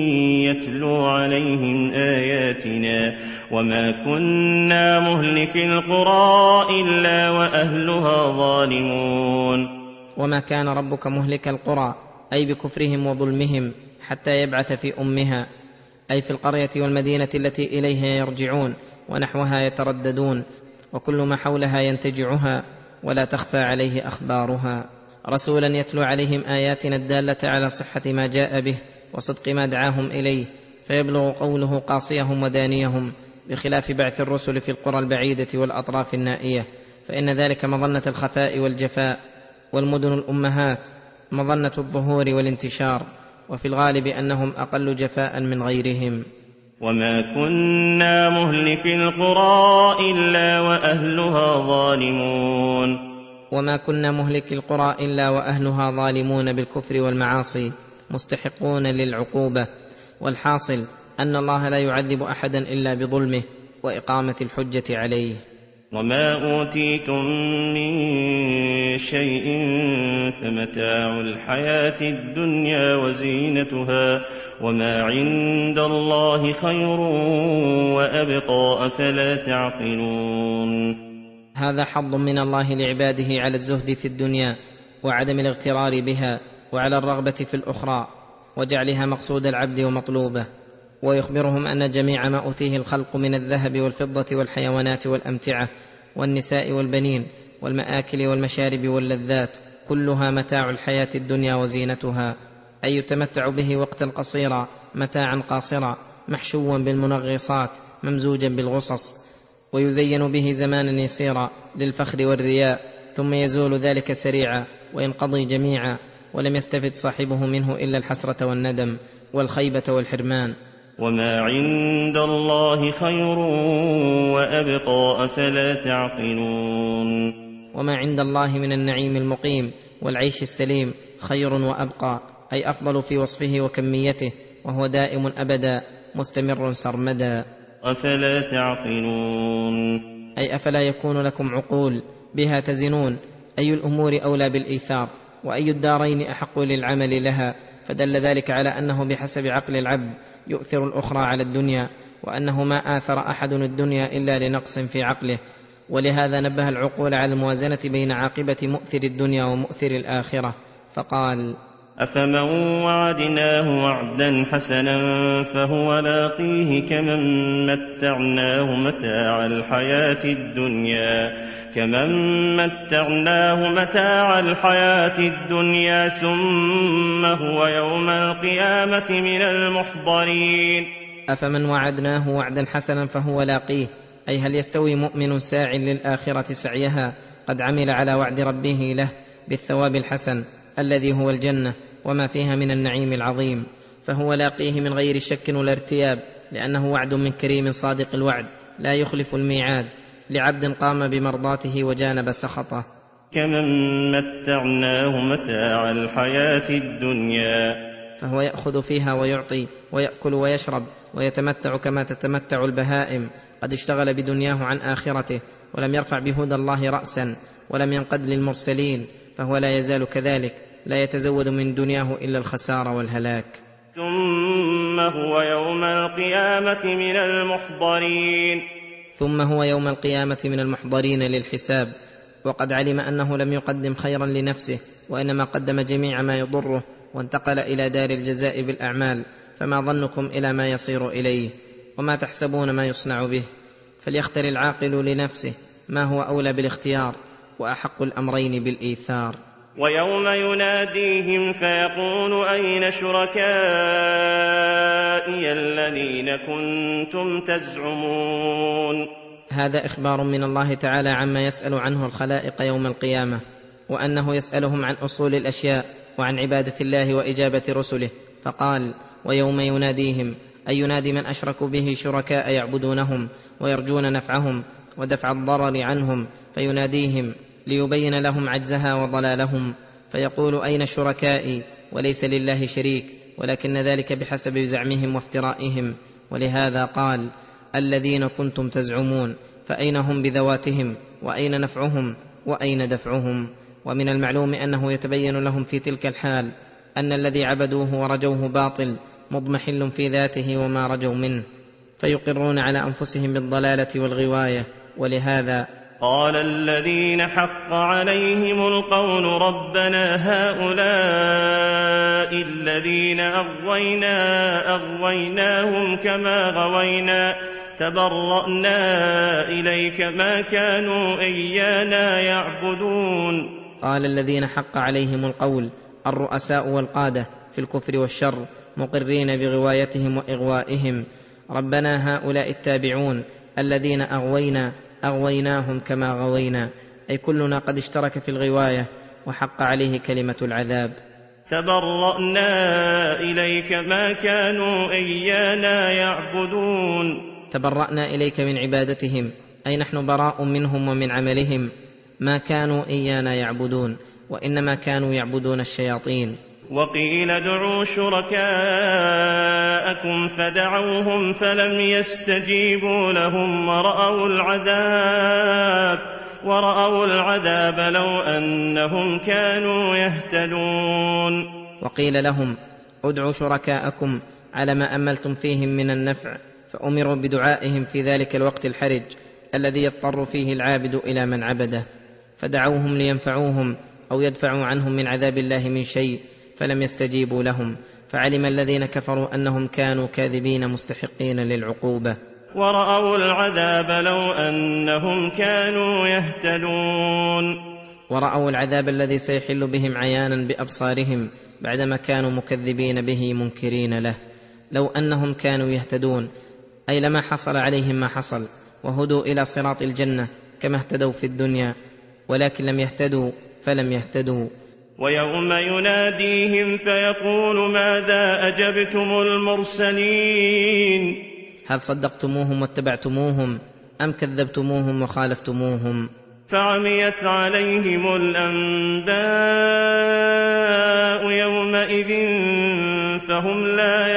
يتلو عليهم آياتنا وما كنا مهلك القرى إلا وأهلها ظالمون.
وما كان ربك مهلك القرى، أي بكفرهم وظلمهم، حتى يبعث في أمها، أي في القرية والمدينة التي إليها يرجعون ونحوها يترددون، وكل ما حولها ينتجعها ولا تخفى عليه أخبارها، رسولا يتلو عليهم آياتنا الدالة على صحة ما جاء به وصدق ما دعاهم إليه، فيبلغ قوله قاصيهم ودانيهم، بخلاف بعث الرسل في القرى البعيدة والأطراف النائية، فإن ذلك مظنة الخفاء والجفاء، والمدن الأمهات مظنة الظهور والانتشار، وفي الغالب أنهم أقل جفاء من غيرهم.
وما كنا مهلك القرى إلا وأهلها ظالمون.
وما كنا مهلك القرى إلا وأهلها ظالمون بالكفر والمعاصي مستحقون للعقوبة، والحاصل أن الله لا يعذب أحدا إلا بظلمه وإقامة الحجة عليه.
وما أوتيتم من شيء فمتاع الحياة الدنيا وزينتها وما عند الله خير وأبقى أفلا تعقلون.
هذا حظ من الله لعباده على الزهد في الدنيا وعدم الاغترار بها، وعلى الرغبة في الأخرى، وجعلها مقصود العبد ومطلوبه، ويخبرهم أن جميع ما أوتيه الخلق من الذهب والفضة والحيوانات والأمتعة والنساء والبنين والمآكل والمشارب واللذات كلها متاع الحياة الدنيا وزينتها، أي يتمتع به وقتا قصيرا متاعا قاصرا محشوا بالمنغصات ممزوجا بالغصص، ويزين به زمانا يسيرا للفخر والرياء، ثم يزول ذلك سريعا وينقضي جميعا، ولم يستفد صاحبه منه إلا الحسرة والندم والخيبة والحرمان.
وما عند الله خير وأبقى أفلا تعقلون.
وما عند الله من النعيم المقيم والعيش السليم خير وأبقى، أي أفضل في وصفه وكميته، وهو دائم أبدا مستمر سرمدا.
أفلا تعقلون،
أي أفلا يكون لكم عقول بها تزنون أي الأمور أولى بالإيثار، وأي الدارين أحق للعمل لها، فدل ذلك على أنه بحسب عقل العبد يؤثر الأخرى على الدنيا، وأنه ما آثر أحد الدنيا إلا لنقص في عقله. ولهذا نبه العقول على الموازنة بين عاقبة مؤثر الدنيا ومؤثر الآخرة، فقال:
أفمن وعدناه وعدا حسنا فهو لاقيه كمن متعناه متاع الحياة الدنيا ثم هو يوم القيامة من المحضرين.
أفمن وعدناه وعدا حسنا فهو لاقيه، أي هل يستوي مؤمن ساع للآخرة سعيها قد عمل على وعد ربه له بالثواب الحسن الذي هو الجنة وما فيها من النعيم العظيم، فهو لاقيه من غير شك ولا ارتياب، لأنه وعد من كريم صادق الوعد لا يخلف الميعاد لعبد قام بمرضاته وجانب سخطه.
كمن متعناه متاع الحياة الدنيا،
فهو يأخذ فيها ويعطي ويأكل ويشرب ويتمتع كما تتمتع البهائم، قد اشتغل بدنياه عن آخرته ولم يرفع بهدى الله رأسا ولم ينقد للمرسلين، فهو لا يزال كذلك لا يتزود من دنياه إلا الخسار والهلاك.
ثم هو يوم القيامة من المحضرين
للحساب، وقد علم أنه لم يقدم خيرا لنفسه، وإنما قدم جميع ما يضره وانتقل إلى دار الجزاء بالأعمال، فما ظنكم إلى ما يصير إليه وما تحسبون ما يصنع به؟ فليختر العاقل لنفسه ما هو أولى بالاختيار وأحق الأمرين بالإيثار.
ويوم يناديهم فيقول أين شركائي الذين كنتم تزعمون.
هذا إخبار من الله تعالى عما يسأل عنه الخلائق يوم القيامة، وأنه يسألهم عن أصول الأشياء وعن عبادة الله وإجابة رسله، فقال: ويوم يناديهم، أي ينادي من أشركوا به شركاء يعبدونهم ويرجون نفعهم ودفع الضرر عنهم، فيناديهم ليبين لهم عجزها وضلالهم، فيقول: أين شركائي؟ وليس لله شريك، ولكن ذلك بحسب زعمهم وافترائهم. ولهذا قال: الذين كنتم تزعمون، فأين هم بذواتهم؟ وأين نفعهم؟ وأين دفعهم؟ ومن المعلوم أنه يتبين لهم في تلك الحال أن الذي عبدوه ورجوه باطل مضمحل في ذاته وما رجوا منه، فيقرون على أنفسهم بالضلالة والغواية. ولهذا
قال الذين حق عليهم القول ربنا هؤلاء الذين أغويناهم كما غوينا تبرأنا إليك ما كانوا إيانا يعبدون.
قال الذين حق عليهم القول الرؤساء والقادة في الكفر والشر مقرين بغوايتهم وإغوائهم: ربنا هؤلاء التابعون الذين أغويناهم كما غوينا، أي كلنا قد اشترك في الغواية وحق عليه كلمة العذاب.
تبرأنا إليك ما كانوا إيانا يعبدون.
تبرأنا إليك من عبادتهم، أي نحن براء منهم ومن عملهم، ما كانوا إيانا يعبدون، وإنما كانوا يعبدون الشياطين.
وقيل ادعوا شركاءكم فدعوهم فلم يستجيبوا لهم ورأوا العذاب لو أنهم كانوا يهتدون.
وقيل لهم ادعوا شركاءكم على ما أملتم فيهم من النفع، فأمروا بدعائهم في ذلك الوقت الحرج الذي يضطر فيه العابد إلى من عبده، فدعوهم لينفعوهم أو يدفعوا عنهم من عذاب الله من شيء، فلم يستجيبوا لهم، فعلم الذين كفروا أنهم كانوا كاذبين مستحقين للعقوبة.
ورأوا العذاب لو أنهم كانوا يهتدون.
ورأوا العذاب الذي سيحل بهم عيانا بأبصارهم بعدما كانوا مكذبين به منكرين له. لو أنهم كانوا يهتدون أي لما حصل عليهم ما حصل، وهدوا إلى صراط الجنة كما اهتدوا في الدنيا، ولكن لم يهتدوا فلم يهتدوا.
ويوم يناديهم فيقول ماذا أجبتم المرسلين.
هل صدقتموهم واتبعتموهم أم كذبتموهم وخالفتموهم؟
فعميت عليهم الأنباء يومئذ فهم لا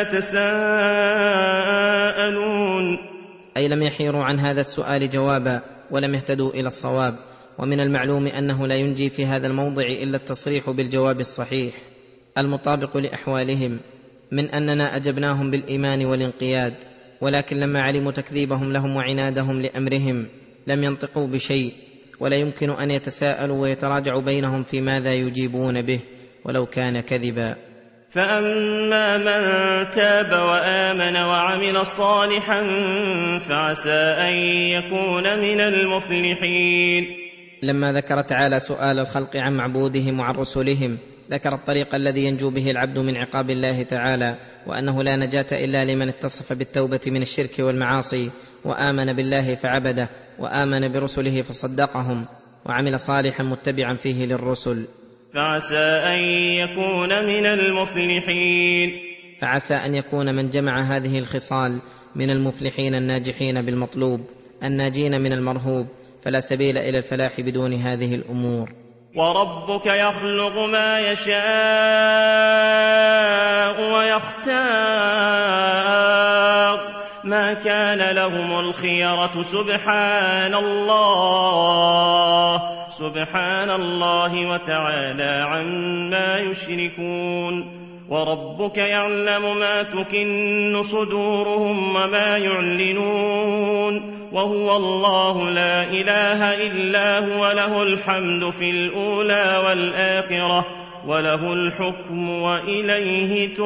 يتساءلون.
أي لم يحيروا عن هذا السؤال جوابا ولم يهتدوا إلى الصواب. ومن المعلوم أنه لا ينجي في هذا الموضع إلا التصريح بالجواب الصحيح المطابق لأحوالهم، من أننا أجبناهم بالإيمان والانقياد، ولكن لما علموا تكذيبهم لهم وعنادهم لأمرهم لم ينطقوا بشيء، ولا يمكن أن يتساءلوا ويتراجعوا بينهم في ماذا يجيبون به ولو كان كذبا.
فأما من تاب وآمن وعمل صالحا فعسى أن يكون من المفلحين.
لما ذكر تعالى سؤال الخلق عن معبودهم وعن رسلهم، ذكر الطريق الذي ينجو به العبد من عقاب الله تعالى، وأنه لا نجاة إلا لمن اتصف بالتوبة من الشرك والمعاصي وآمن بالله فعبده، وآمن برسله فصدقهم، وعمل صالحا متبعا فيه للرسل.
فعسى أن يكون من المفلحين.
فعسى أن يكون من جمع هذه الخصال من المفلحين الناجحين بالمطلوب الناجين من المرهوب، فلا سبيل إلى الفلاح بدون هذه الأمور.
وربك يخلق ما يشاء ويختار ما كان لهم الخيرة سبحان الله وتعالى عما يشركون. وربك يعلم ما تكن صدورهم وما يعلنون، وهو الله لا إله إلا هو له الحمد في الأولى والآخرة وله الحكم وإليه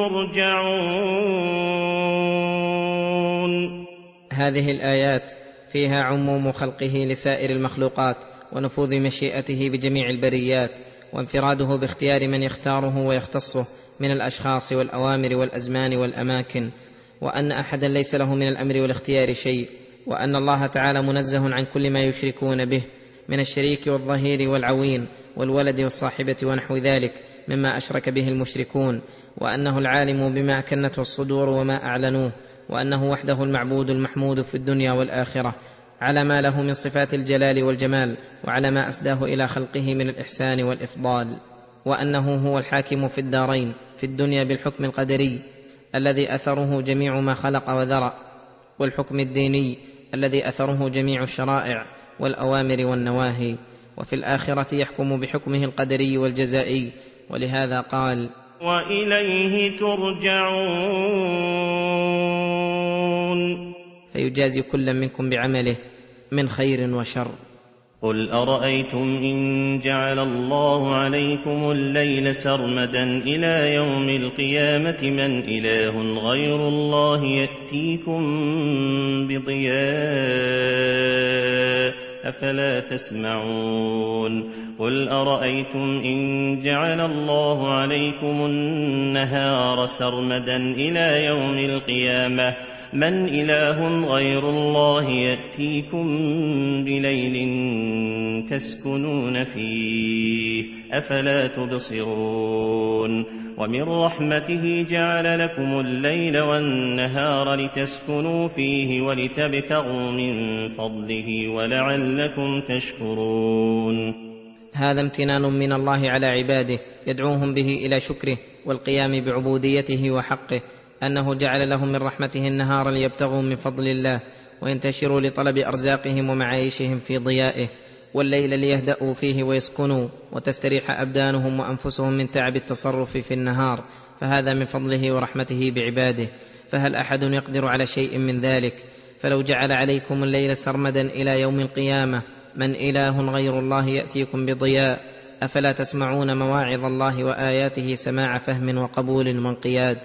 ترجعون.
هذه الآيات فيها عموم خلقه لسائر المخلوقات ونفوذ مشيئته بجميع البريات، وانفراده باختيار من يختاره ويختصه من الأشخاص والأوامر والأزمان والأماكن، وأن أحدا ليس له من الأمر والاختيار شيء، وأن الله تعالى منزه عن كل ما يشركون به من الشريك والظهير والعوين والولد والصاحبة ونحو ذلك مما أشرك به المشركون، وأنه العالم بما أكنته الصدور وما أعلنوه، وأنه وحده المعبود المحمود في الدنيا والآخرة على ما له من صفات الجلال والجمال، وعلى ما أسداه إلى خلقه من الإحسان والإفضال، وأنه هو الحاكم في الدارين، في الدنيا بالحكم القدري الذي أثره جميع ما خلق وذرأ، والحكم الديني الذي أثره جميع الشرائع والأوامر والنواهي، وفي الآخرة يحكم بحكمه القدري والجزائي، ولهذا قال
وإليه ترجعون.
فيجازي كل منكم بعمله من خير وشر.
قل أرأيتم إن جعل الله عليكم الليل سرمدا إلى يوم القيامة من إله غير الله يأتيكم بضياء أفلا تسمعون. قل أرأيتم إن جعل الله عليكم النهار سرمدا إلى يوم القيامة من إله غير الله يأتيكم بليل تسكنون فيه أفلا تبصرون. ومن رحمته جعل لكم الليل والنهار لتسكنوا فيه ولتبتغوا من فضله ولعلكم تشكرون.
هذا امتنان من الله على عباده يدعوهم به إلى شكره والقيام بعبوديته وحقه، أنه جعل لهم من رحمته النهار ليبتغوا من فضل الله وينتشروا لطلب أرزاقهم ومعايشهم في ضيائه، والليل ليهدأوا فيه ويسكنوا وتستريح أبدانهم وأنفسهم من تعب التصرف في النهار، فهذا من فضله ورحمته بعباده. فهل أحد يقدر على شيء من ذلك؟ فلو جعل عليكم الليل سرمدا إلى يوم القيامة من إله غير الله يأتيكم بضياء أفلا تسمعون مواعظ الله وآياته سماع فهم وقبول وانقياد؟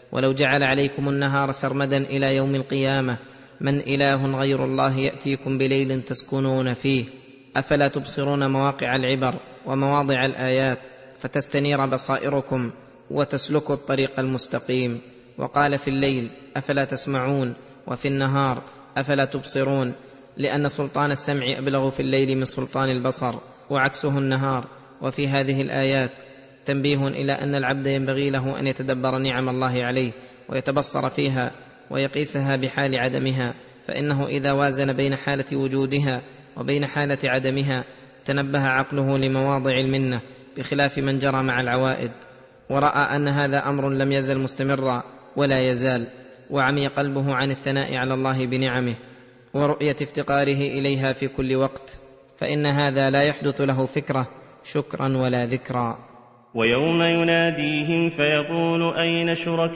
ولو جعل عليكم النهار سرمدا إلى يوم القيامة من إله غير الله يأتيكم بليل تسكنون فيه أفلا تبصرون مواقع العبر ومواضع الآيات فتستنير بصائركم وتسلكوا الطريق المستقيم. وقال في الليل أفلا تسمعون وفي النهار أفلا تبصرون، لأن سلطان السمع أبلغ في الليل من سلطان البصر وعكسه النهار. وفي هذه الآيات تنبيه إلى أن العبد ينبغي له أن يتدبر نعم الله عليه ويتبصر فيها ويقيسها بحال عدمها، فإنه إذا وازن بين حالة وجودها وبين حالة عدمها تنبه عقله لمواضع المنة بخلاف من جرى مع العوائد، ورأى أن هذا أمر لم يزل مستمرا ولا يزال، وعمي قلبه عن الثناء على الله بنعمه ورؤية افتقاره إليها في كل وقت، فإن هذا لا يحدث له فكرة شكرا ولا ذكرا.
ويوم يناديهم فيقول أين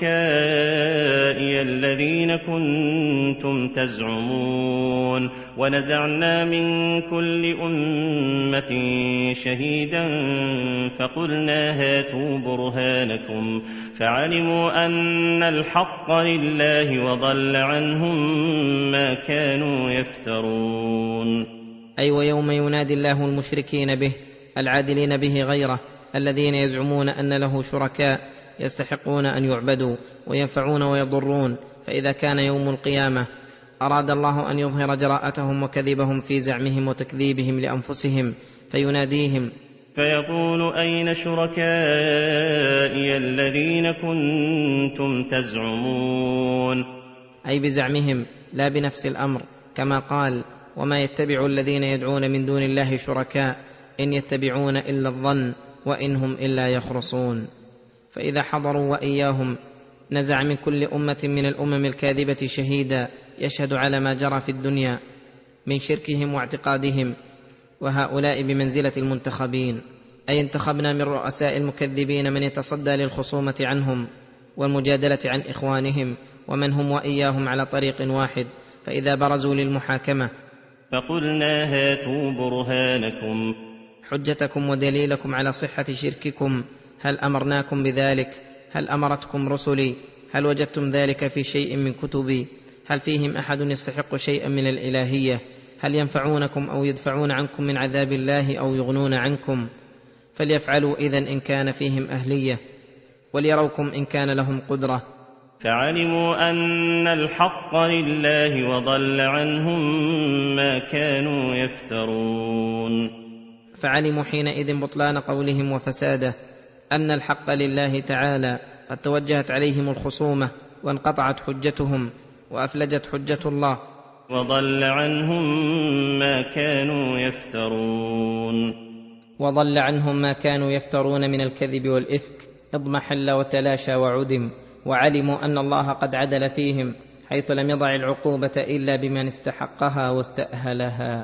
شركائي الذين كنتم تزعمون ونزعنا من كل أمة شهيدا فقلنا هاتوا برهانكم فعلموا أن الحق لله وضل عنهم ما كانوا يفترون.
أي ويوم ينادي الله المشركين به العادلين به غيره الذين يزعمون أن له شركاء يستحقون أن يعبدوا وينفعون ويضرون، فإذا كان يوم القيامة أراد الله أن يظهر جراءتهم وكذبهم في زعمهم وتكذيبهم لأنفسهم فيناديهم
فيقول أين شركائي الذين كنتم تزعمون،
أي بزعمهم لا بنفس الأمر، كما قال وما يتبع الذين يدعون من دون الله شركاء إن يتبعون إلا الظن وإن هم إلا يخرصون. فإذا حضروا وإياهم نزع من كل أمة من الأمم الكاذبة شهيدا يشهد على ما جرى في الدنيا من شركهم واعتقادهم، وهؤلاء بمنزلة المنتخبين، أي انتخبنا من رؤساء المكذبين من يتصدى للخصومة عنهم والمجادلة عن إخوانهم ومن هم وإياهم على طريق واحد، فإذا برزوا للمحاكمة
فقلنا هاتوا برهانكم
حجتكم ودليلكم على صحة شرككم، هل أمرناكم بذلك؟ هل أمرتكم رسلي؟ هل وجدتم ذلك في شيء من كتبي؟ هل فيهم أحد يستحق شيئا من الإلهية؟ هل ينفعونكم أو يدفعون عنكم من عذاب الله أو يغنون عنكم؟ فليفعلوا إذن إن كان فيهم أهلية وليروكم إن كان لهم قدرة.
فعلموا أن الحق لله وضل عنهم ما كانوا يفترون.
فعلموا حينئذ بطلان قولهم وفساده، أن الحق لله تعالى قد توجهت عليهم الخصومة وانقطعت حجتهم وأفلجت حجة الله،
وضل عنهم ما كانوا يفترون.
وضل عنهم ما كانوا يفترون من الكذب والإفك اضمحل وتلاشى وعدم، وعلموا أن الله قد عدل فيهم حيث لم يضع العقوبة إلا بمن استحقها واستأهلها.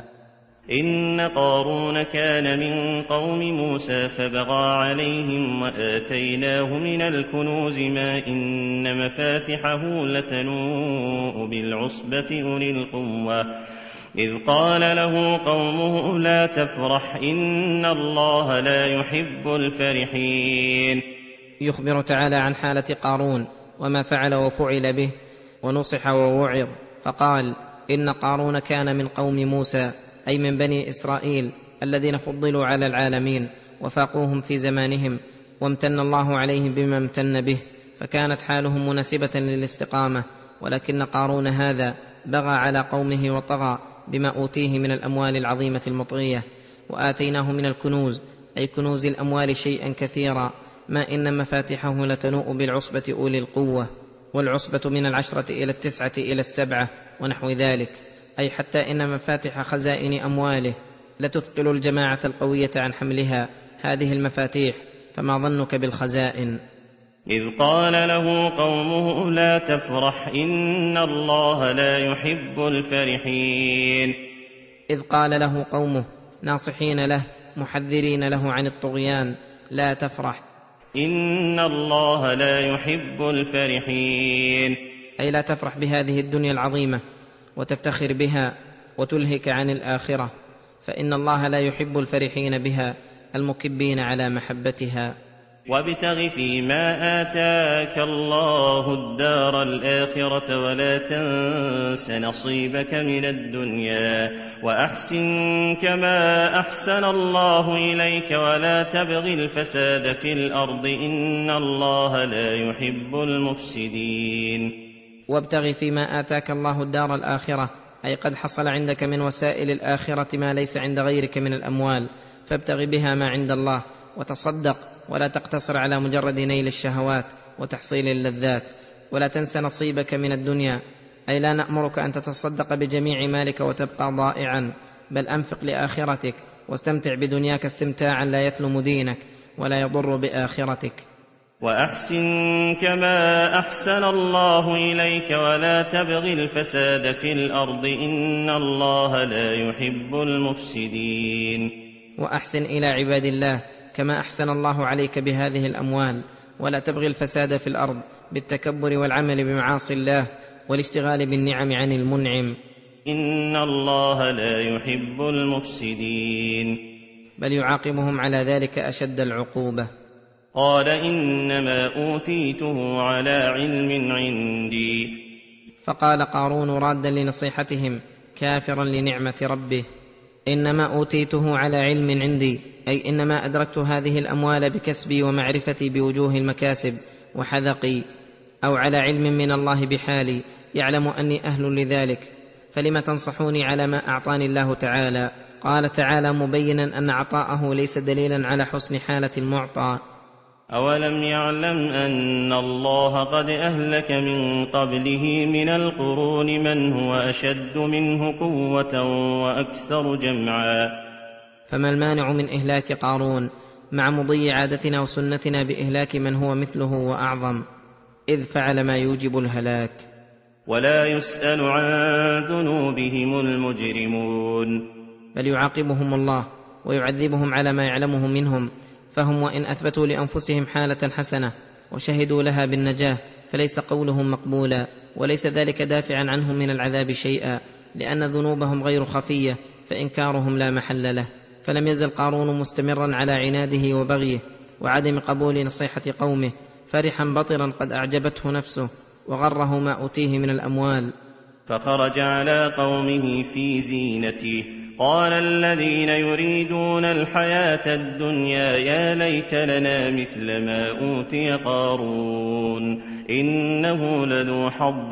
إن قارون كان من قوم موسى فبغى عليهم وآتيناه من الكنوز ما إن مفاتحه لتنوء بالعصبة أولي القوة إذ قال له قومه لا تفرح إن الله لا يحب الفرحين.
يخبر تعالى عن حالة قارون وما فعل وفعل به ونصح ووعظ، فقال إن قارون كان من قوم موسى، أي من بني إسرائيل الذين فضلوا على العالمين وفاقوهم في زمانهم، وامتن الله عليهم بما امتن به، فكانت حالهم مناسبة للاستقامة. ولكن قارون هذا بغى على قومه وطغى بما أوتيه من الأموال العظيمة المطغية، وآتيناه من الكنوز أي كنوز الأموال شيئا كثيرا ما إن مفاتحه لتنوء بالعصبة أولي القوة، والعصبة من 10 إلى 9 إلى 7 ونحو ذلك، أي حتى إن مفاتح خزائن أمواله لتثقل الجماعة القوية عن حملها هذه المفاتيح، فما ظنك بالخزائن.
إذ قال له قومه لا تفرح إن الله لا يحب الفرحين.
إذ قال له قومه ناصحين له محذرين له عن الطغيان لا تفرح
إن الله لا يحب الفرحين،
أي لا تفرح بهذه الدنيا العظيمة وتفتخر بها وتلهك عن الآخرة، فإن الله لا يحب الفرحين بها المكبين على محبتها.
وابتغ فيما آتاك الله الدار الآخرة ولا تنس نصيبك من الدنيا وأحسن كما أحسن الله إليك ولا تبغ الفساد في الأرض إن الله لا يحب المفسدين.
وابتغ فيما آتاك الله الدار الآخرة، أي قد حصل عندك من وسائل الآخرة ما ليس عند غيرك من الأموال، فابتغ بها ما عند الله وتصدق، ولا تقتصر على مجرد نيل الشهوات وتحصيل اللذات. ولا تنس نصيبك من الدنيا، أي لا نأمرك أن تتصدق بجميع مالك وتبقى ضائعا، بل أنفق لآخرتك واستمتع بدنياك استمتاعا لا يثلم دينك ولا يضر بآخرتك.
وأحسن كما أحسن الله إليك ولا تبغ الفساد في الأرض إن الله لا يحب المفسدين.
وأحسن إلى عباد الله كما أحسن الله عليك بهذه الأموال، ولا تبغي الفساد في الأرض بالتكبر والعمل بمعاصي الله والاشتغال بالنعم عن المنعم.
إن الله لا يحب المفسدين.
بل يعاقبهم على ذلك أشد العقوبة.
قال إنما أوتيته على علم عندي.
فقال قارون رادا لنصيحتهم كافرا لنعمة ربه: إنما أوتيته على علم عندي، أي إنما أدركت هذه الأموال بكسبي ومعرفتي بوجوه المكاسب وحذقي، أو على علم من الله بحالي يعلم أني أهل لذلك، فلم تنصحوني على ما أعطاني الله تعالى؟ قال تعالى مبينا أن عطاءه ليس دليلا على حسن حالة المعطى:
أولم يعلم أن الله قد أهلك من قبله من القرون من هو أشد منه قوة وأكثر جمعا.
فما المانع من إهلاك قارون مع مضي عادتنا وسنتنا بإهلاك من هو مثله وأعظم، إذ فعل ما يوجب الهلاك.
ولا يسأل عن ذنوبهم المجرمون.
بل يعاقبهم الله ويعذبهم على ما يعلمه منهم، فهم وإن أثبتوا لأنفسهم حالة حسنة وشهدوا لها بالنجاة فليس قولهم مقبولا، وليس ذلك دافعا عنهم من العذاب شيئا، لأن ذنوبهم غير خفية فإنكارهم لا محل له. فلم يزل قارون مستمرا على عناده وبغيه وعدم قبول نصيحة قومه، فرحا بطرا قد أعجبته نفسه وغره ما أوتيه من الأموال.
فخرج على قومه في زينته قال الذين يريدون الحياة الدنيا يا ليت لنا مثل ما أوتي قارون إنه لذو حظ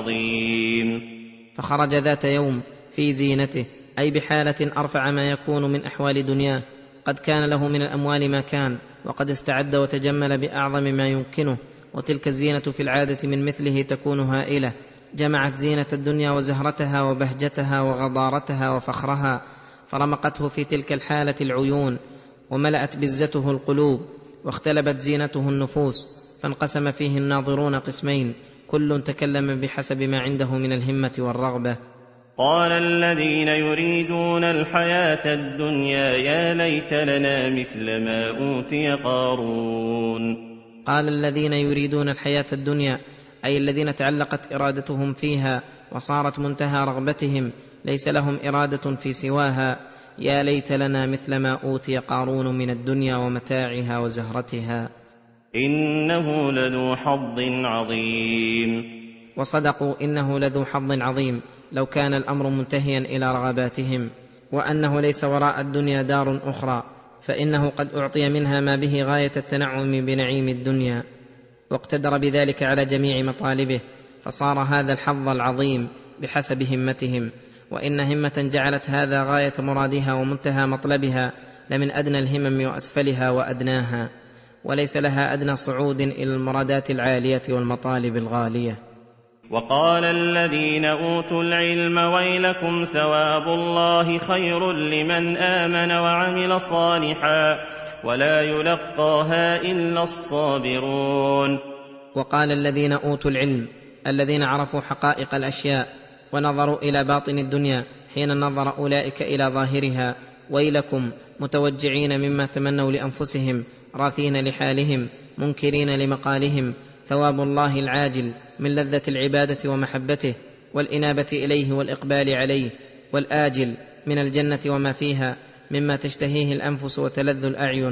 عظيم.
فخرج ذات يوم في زينته، أي بحالة أرفع ما يكون من أحوال دنياه، قد كان له من الأموال ما كان، وقد استعد وتجمل بأعظم ما يمكنه، وتلك الزينة في العادة من مثله تكون هائلة، جمعت زينة الدنيا وزهرتها وبهجتها وغضارتها وفخرها، فرمقته في تلك الحالة العيون، وملأت بزته القلوب، واختلبت زينته النفوس، فانقسم فيه الناظرون قسمين، كل تكلم بحسب ما عنده من الهمة والرغبة.
قال الذين يريدون الحياة الدنيا يا ليت لنا مثل ما أوتي قارون.
قال الذين يريدون الحياة الدنيا، أي الذين تعلقت إرادتهم فيها وصارت منتهى رغبتهم، ليس لهم إرادة في سواها، يا ليت لنا مثل ما أوتي قارون من الدنيا ومتاعها وزهرتها
إنه لذو حظ عظيم.
وصدقوا، إنه لذو حظ عظيم، لو كان الأمر منتهيا إلى رغباتهم، وأنه ليس وراء الدنيا دار أخرى، فإنه قد أعطي منها ما به غاية التنعم بنعيم الدنيا، واقتدر بذلك على جميع مطالبه، فصار هذا الحظ العظيم بحسب همتهم. وإن همة جعلت هذا غاية مرادها ومنتهى مطلبها لمن أدنى الهمم وأسفلها وأدناها، وليس لها أدنى صعود إلى المرادات العالية والمطالب الغالية.
وقال الذين أوتوا العلم ويلكم ثواب الله خير لمن آمن وعمل صالحا ولا يلقاها إلا الصابرون.
وقال الذين أوتوا العلم، الذين عرفوا حقائق الأشياء ونظروا إلى باطن الدنيا حين نظر أولئك إلى ظاهرها: ويلكم، متوجعين مما تمنوا لأنفسهم، راثين لحالهم، منكرين لمقالهم، ثواب الله العاجل من لذة العبادة ومحبته والإنابة إليه والإقبال عليه، والآجل من الجنة وما فيها مما تشتهيه الأنفس وتلذ الأعين،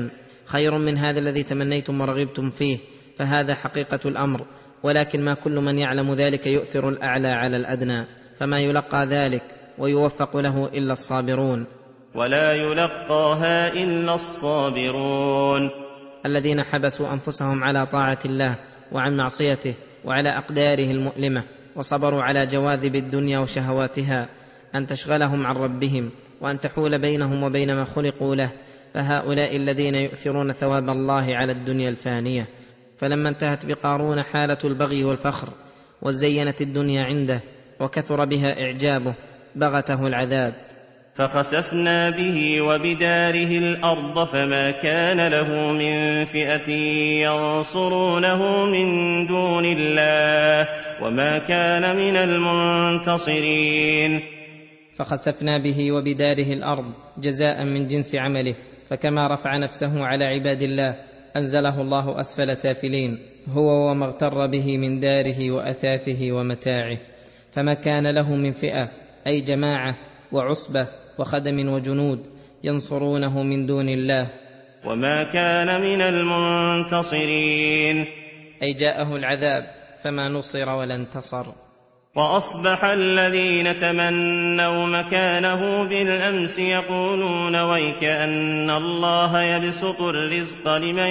خير من هذا الذي تمنيتم ورغبتم فيه، فهذا حقيقة الأمر. ولكن ما كل من يعلم ذلك يؤثر الأعلى على الأدنى، فما يلقى ذلك ويوفق له إلا الصابرون.
ولا يلقاها إلا الصابرون
الذين حبسوا أنفسهم على طاعة الله وعن معصيته وعلى أقداره المؤلمة، وصبروا على جواذب الدنيا وشهواتها أن تشغلهم عن ربهم وأن تحول بينهم وبين ما خلقوا له، فهؤلاء الذين يؤثرون ثواب الله على الدنيا الفانية. فلما انتهت بقارون حالة البغي والفخر وزينت الدنيا عنده وكثر بها إعجابه، بغته العذاب،
فخسفنا به وبداره الأرض فما كان له من فئة ينصرونه من دون الله وما كان من المنتصرين.
فخسفنا به وبداره الأرض جزاء من جنس عمله، فكما رفع نفسه على عباد الله أنزله الله أسفل سافلين، هو وما اغتر به من داره وأثاثه ومتاعه. فما كان له من فئة، أي جماعة وعصبة وخدم وجنود ينصرونه من دون الله،
وما كان من المنتصرين،
أي جاءه العذاب فما نصر ولا انتصر.
وأصبح الذين تمنوا مكانه بالأمس يقولون ويكأن الله يبسط الرزق لمن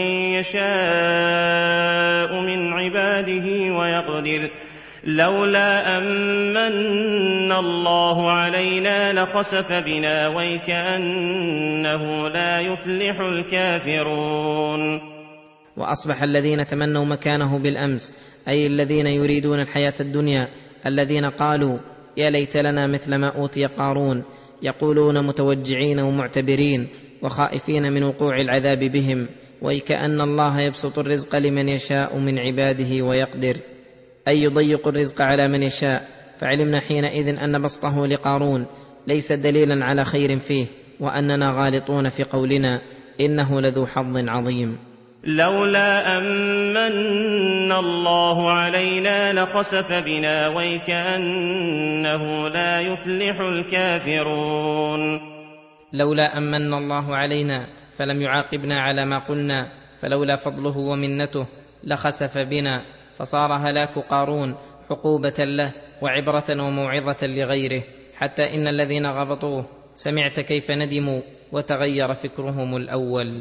يشاء من عباده ويقدر لولا أمن الله علينا لخسف بنا ويكأنه لا يفلح الكافرون.
وأصبح الذين تمنوا مكانه بالأمس، أي الذين يريدون الحياة الدنيا، الذين قالوا يا ليت لنا مثل ما أوتي قارون، يقولون متوجعين ومعتبرين وخائفين من وقوع العذاب بهم، ويكأن الله يبسط الرزق لمن يشاء من عباده ويقدر، أي يضيق الرزق على من يشاء. فعلمنا حينئذ أن بسطه لقارون ليس دليلا على خير فيه، وأننا غالطون في قولنا إنه لذو حظ عظيم.
لولا أمن الله علينا لخسف بنا ويكأنه لا يفلح الكافرون.
لولا أمن الله علينا فلم يعاقبنا على ما قلنا، فلولا فضله ومنته لخسف بنا، فصار هلاك قارون عقوبة له وعبرة وموعظة لغيره، حتى إن الذين غبطوه سمعت كيف ندموا وتغير فكرهم الأول.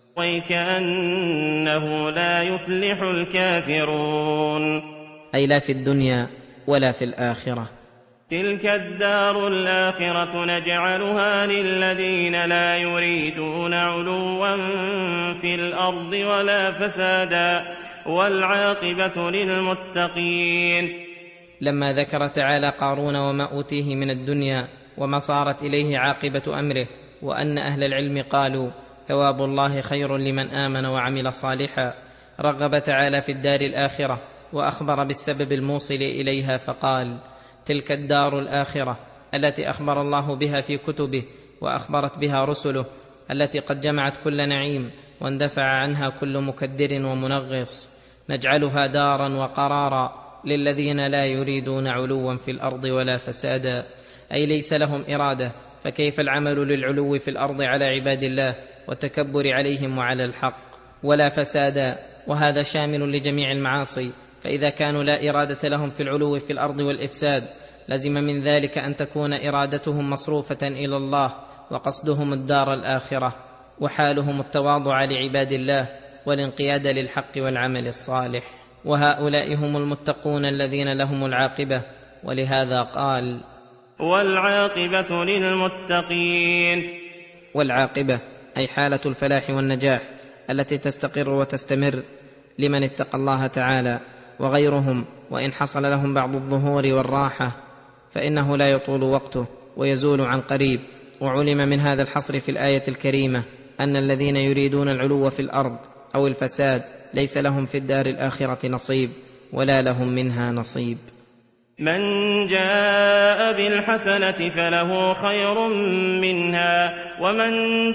ويكأنه لا يفلح الكافرون،
أي لا في الدنيا ولا في الآخرة.
تلك الدار الآخرة نجعلها للذين لا يريدون علوا في الأرض ولا فسادا والعاقبة للمتقين.
لما ذكر تعالى قارون وما أوتيه من الدنيا وما صارت إليه عاقبة أمره، وأن أهل العلم قالوا ثواب الله خير لمن آمن وعمل صالحا، رغب تعالى في الدار الآخرة وأخبر بالسبب الموصل إليها، فقال تلك الدار الآخرة التي أخبر الله بها في كتبه وأخبرت بها رسله، التي قد جمعت كل نعيم واندفع عنها كل مكدر ومنغص، نجعلها دارا وقرارا للذين لا يريدون علوا في الأرض ولا فسادا، أي ليس لهم إرادة، فكيف العمل للعلو في الأرض على عباد الله والتكبر عليهم وعلى الحق، ولا فسادا، وهذا شامل لجميع المعاصي. فإذا كانوا لا إرادة لهم في العلو في الأرض والإفساد، لزم من ذلك أن تكون إرادتهم مصروفة إلى الله وقصدهم الدار الآخرة، وحالهم التواضع لعباد الله والانقياد للحق والعمل الصالح، وهؤلاء هم المتقون الذين لهم العاقبة. ولهذا قال
والعاقبة للمتقين.
والعاقبة أي حالة الفلاح والنجاح التي تستقر وتستمر لمن اتقى الله تعالى، وغيرهم وإن حصل لهم بعض الظهور والراحة فإنه لا يطول وقته ويزول عن قريب. وعلم من هذا الحصر في الآية الكريمة أن الذين يريدون العلو في الأرض أو الفساد ليس لهم في الدار الآخرة نصيب ولا لهم منها نصيب.
من جاء بالحسنة فله خير منها ومن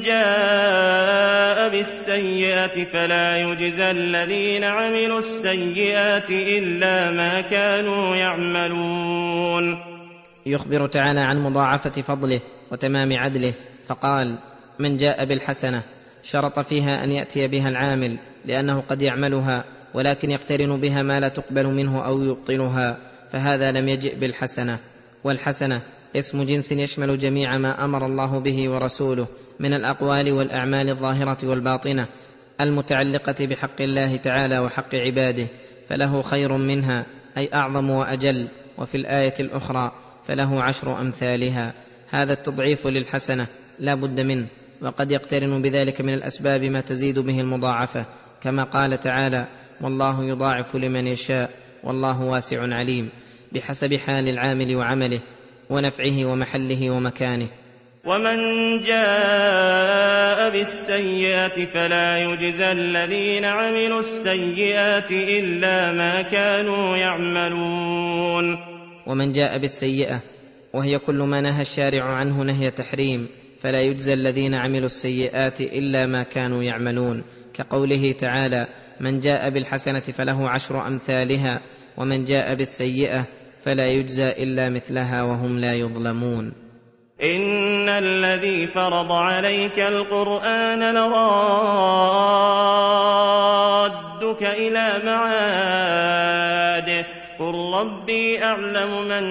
جاء بالسيئة فلا يجزى الذين عملوا السيئات إلا ما كانوا يعملون.
يخبر تعالى عن مضاعفة فضله وتمام عدله، فقال من جاء بالحسنة، شرط فيها أن يأتي بها العامل، لأنه قد يعملها ولكن يقترن بها ما لا تقبل منه أو يبطلها، فهذا لم يجئ بالحسنة. والحسنة اسم جنس يشمل جميع ما أمر الله به ورسوله من الأقوال والأعمال الظاهرة والباطنة المتعلقة بحق الله تعالى وحق عباده، فله خير منها أي أعظم وأجل. وفي الآية الأخرى فله 10 أمثالها. هذا التضعيف للحسنة لا بد منه، وقد يقترن بذلك من الأسباب ما تزيد به المضاعفة، كما قال تعالى: والله يضاعف لمن يشاء والله واسع عليم، بحسب حال العامل وعمله ونفعه ومحله ومكانه.
ومن جاء بالسيئة فلا يجزى الذين عملوا السيئات إلا ما كانوا يعملون.
ومن جاء بالسيئة وهي كل ما نهى الشارع عنه نهي تحريم، فلا يجزى الذين عملوا السيئات إلا ما كانوا يعملون، كقوله تعالى: من جاء بالحسنة فله 10 أمثالها، ومن جاء بالسيئة فلا يجزى إلا مثلها وهم لا يظلمون.
إن الذي فرض عليك القرآن لرادك إلى معاد، قل ربي أعلم من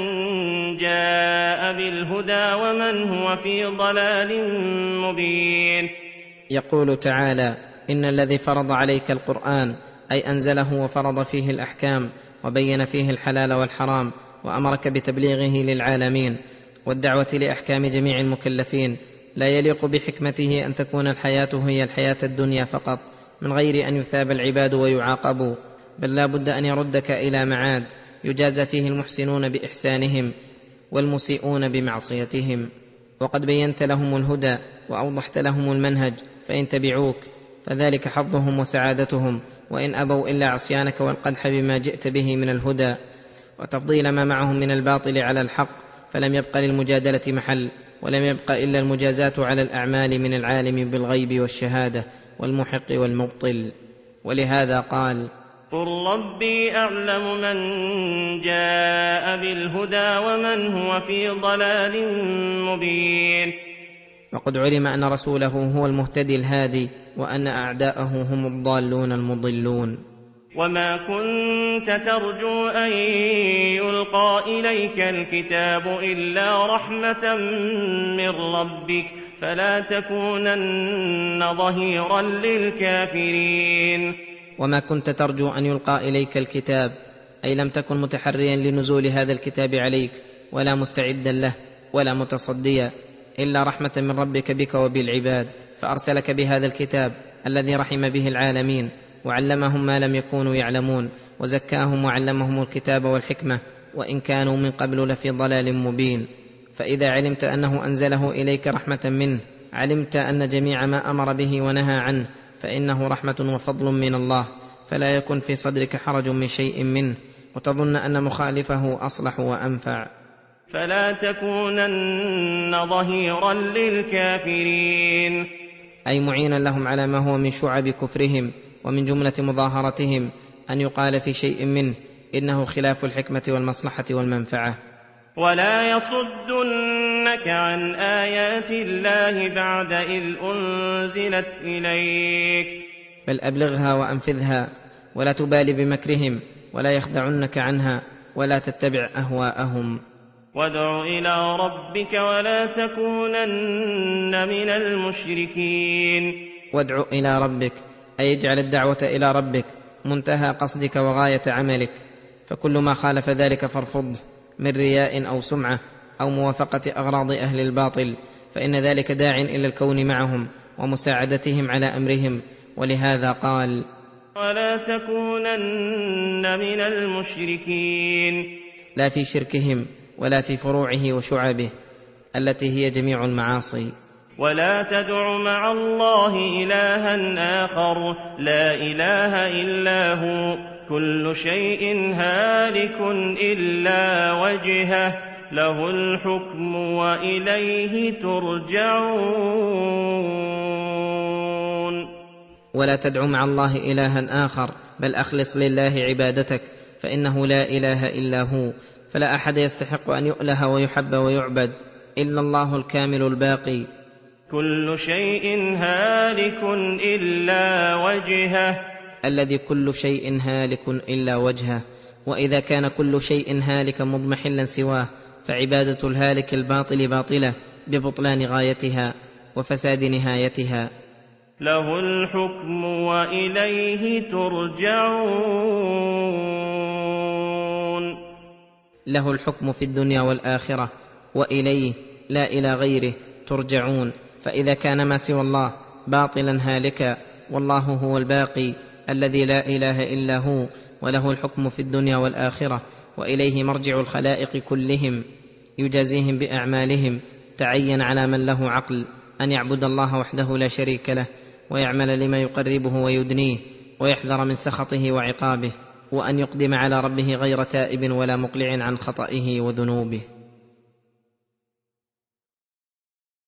جاء بالهدى ومن هو في ضلال مبين.
يقول تعالى: إن الذي فرض عليك القرآن أي أنزله وفرض فيه الأحكام وبين فيه الحلال والحرام وأمرك بتبليغه للعالمين والدعوة لأحكام جميع المكلفين. لا يليق بحكمته أن تكون الحياة هي الحياة الدنيا فقط من غير أن يثاب العباد ويعاقبوا، بل لا بد أن يردك إلى معاد يجازى فيه المحسنون بإحسانهم والمسيئون بمعصيتهم. وقد بينت لهم الهدى وأوضحت لهم المنهج، فإن تبعوك فذلك حظهم وسعادتهم، وإن أبوا إلا عصيانك والقدح بما جئت به من الهدى وتفضيل ما معهم من الباطل على الحق، فلم يبق للمجادلة محل، ولم يبق إلا المجازاة على الأعمال من العالم بالغيب والشهادة والمحق والمبطل. ولهذا قال:
قل ربي أعلم من جاء بالهدى ومن هو في ضلال مبين.
وقد علم أن رسوله هو المهتدي الهادي، وأن أعداءه هم الضالون المضلون.
وما كنت ترجو أن يلقى إليك الكتاب إلا رحمة من ربك، فلا تكونن ظهيرا للكافرين.
وما كنت ترجو أن يلقى إليك الكتاب أي لم تكن متحريا لنزول هذا الكتاب عليك، ولا مستعدا له، ولا متصديا، إلا رحمة من ربك بك وبالعباد، فأرسلك بهذا الكتاب الذي رحم به العالمين وعلمهم ما لم يكونوا يعلمون، وزكاهم وعلمهم الكتاب والحكمة، وإن كانوا من قبل لفي ضلال مبين. فإذا علمت أنه أنزله إليك رحمة منه، علمت أن جميع ما أمر به ونهى عنه فإنه رحمة وفضل من الله، فلا يكن في صدرك حرج من شيء منه، وتظن أن مخالفه أصلح وأنفع.
فلا تكونن ظهيرا للكافرين،
أي معينا لهم على ما هو من شعب كفرهم ومن جملة مظاهرتهم أن يقال في شيء منه إنه خلاف الحكمة والمصلحة والمنفعة.
ولا يصدنك عن آيات الله بعد إذ أنزلت إليك،
بل أبلغها وأنفذها، ولا تبالي بمكرهم، ولا يخدعنك عنها، ولا تتبع أهواءهم.
وادع إلى ربك ولا تكونن من المشركين.
وادع إلى ربك أي اجعل الدعوة إلى ربك منتهى قصدك وغاية عملك، فكل ما خالف ذلك فارفضه من رياء أو سمعة أو موافقة أغراض أهل الباطل، فإن ذلك داع إلى الكون معهم ومساعدتهم على أمرهم. ولهذا قال:
ولا تكونن من المشركين،
لا في شركهم ولا في فروعه وشعبه التي هي جميع المعاصي.
ولا تدع مع الله إلها آخر لا إله إلا هو، كل شيء هالك إلا وجهه، له الحكم وإليه ترجعون.
ولا تدع مع الله إلها آخر، بل أخلص لله عبادتك، فإنه لا إله إلا هو، فلا أحد يستحق أن يؤله ويحب ويعبد إلا الله الكامل الباقي.
كل شيء هالك إلا وجهه،
الذي كل شيء هالك إلا وجهه. وإذا كان كل شيء هالكا مضمحلا سواه فعبادة الهالك الباطل باطلة ببطلان غايتها وفساد نهايتها.
له الحكم وإليه ترجعون.
له الحكم في الدنيا والآخرة، وإليه لا إلى غيره ترجعون. فإذا كان ما سوى الله باطلا هالكا والله هو الباقي الذي لا إله إلا هو، وله الحكم في الدنيا والآخرة، وإليه مرجع الخلائق كلهم يجازيهم بأعمالهم، تعين على من له عقل أن يعبد الله وحده لا شريك له، ويعمل لما يقربه ويدنيه، ويحذر من سخطه وعقابه، وأن يقدم على ربه غير تائب ولا مقلع عن خطئه وذنوبه.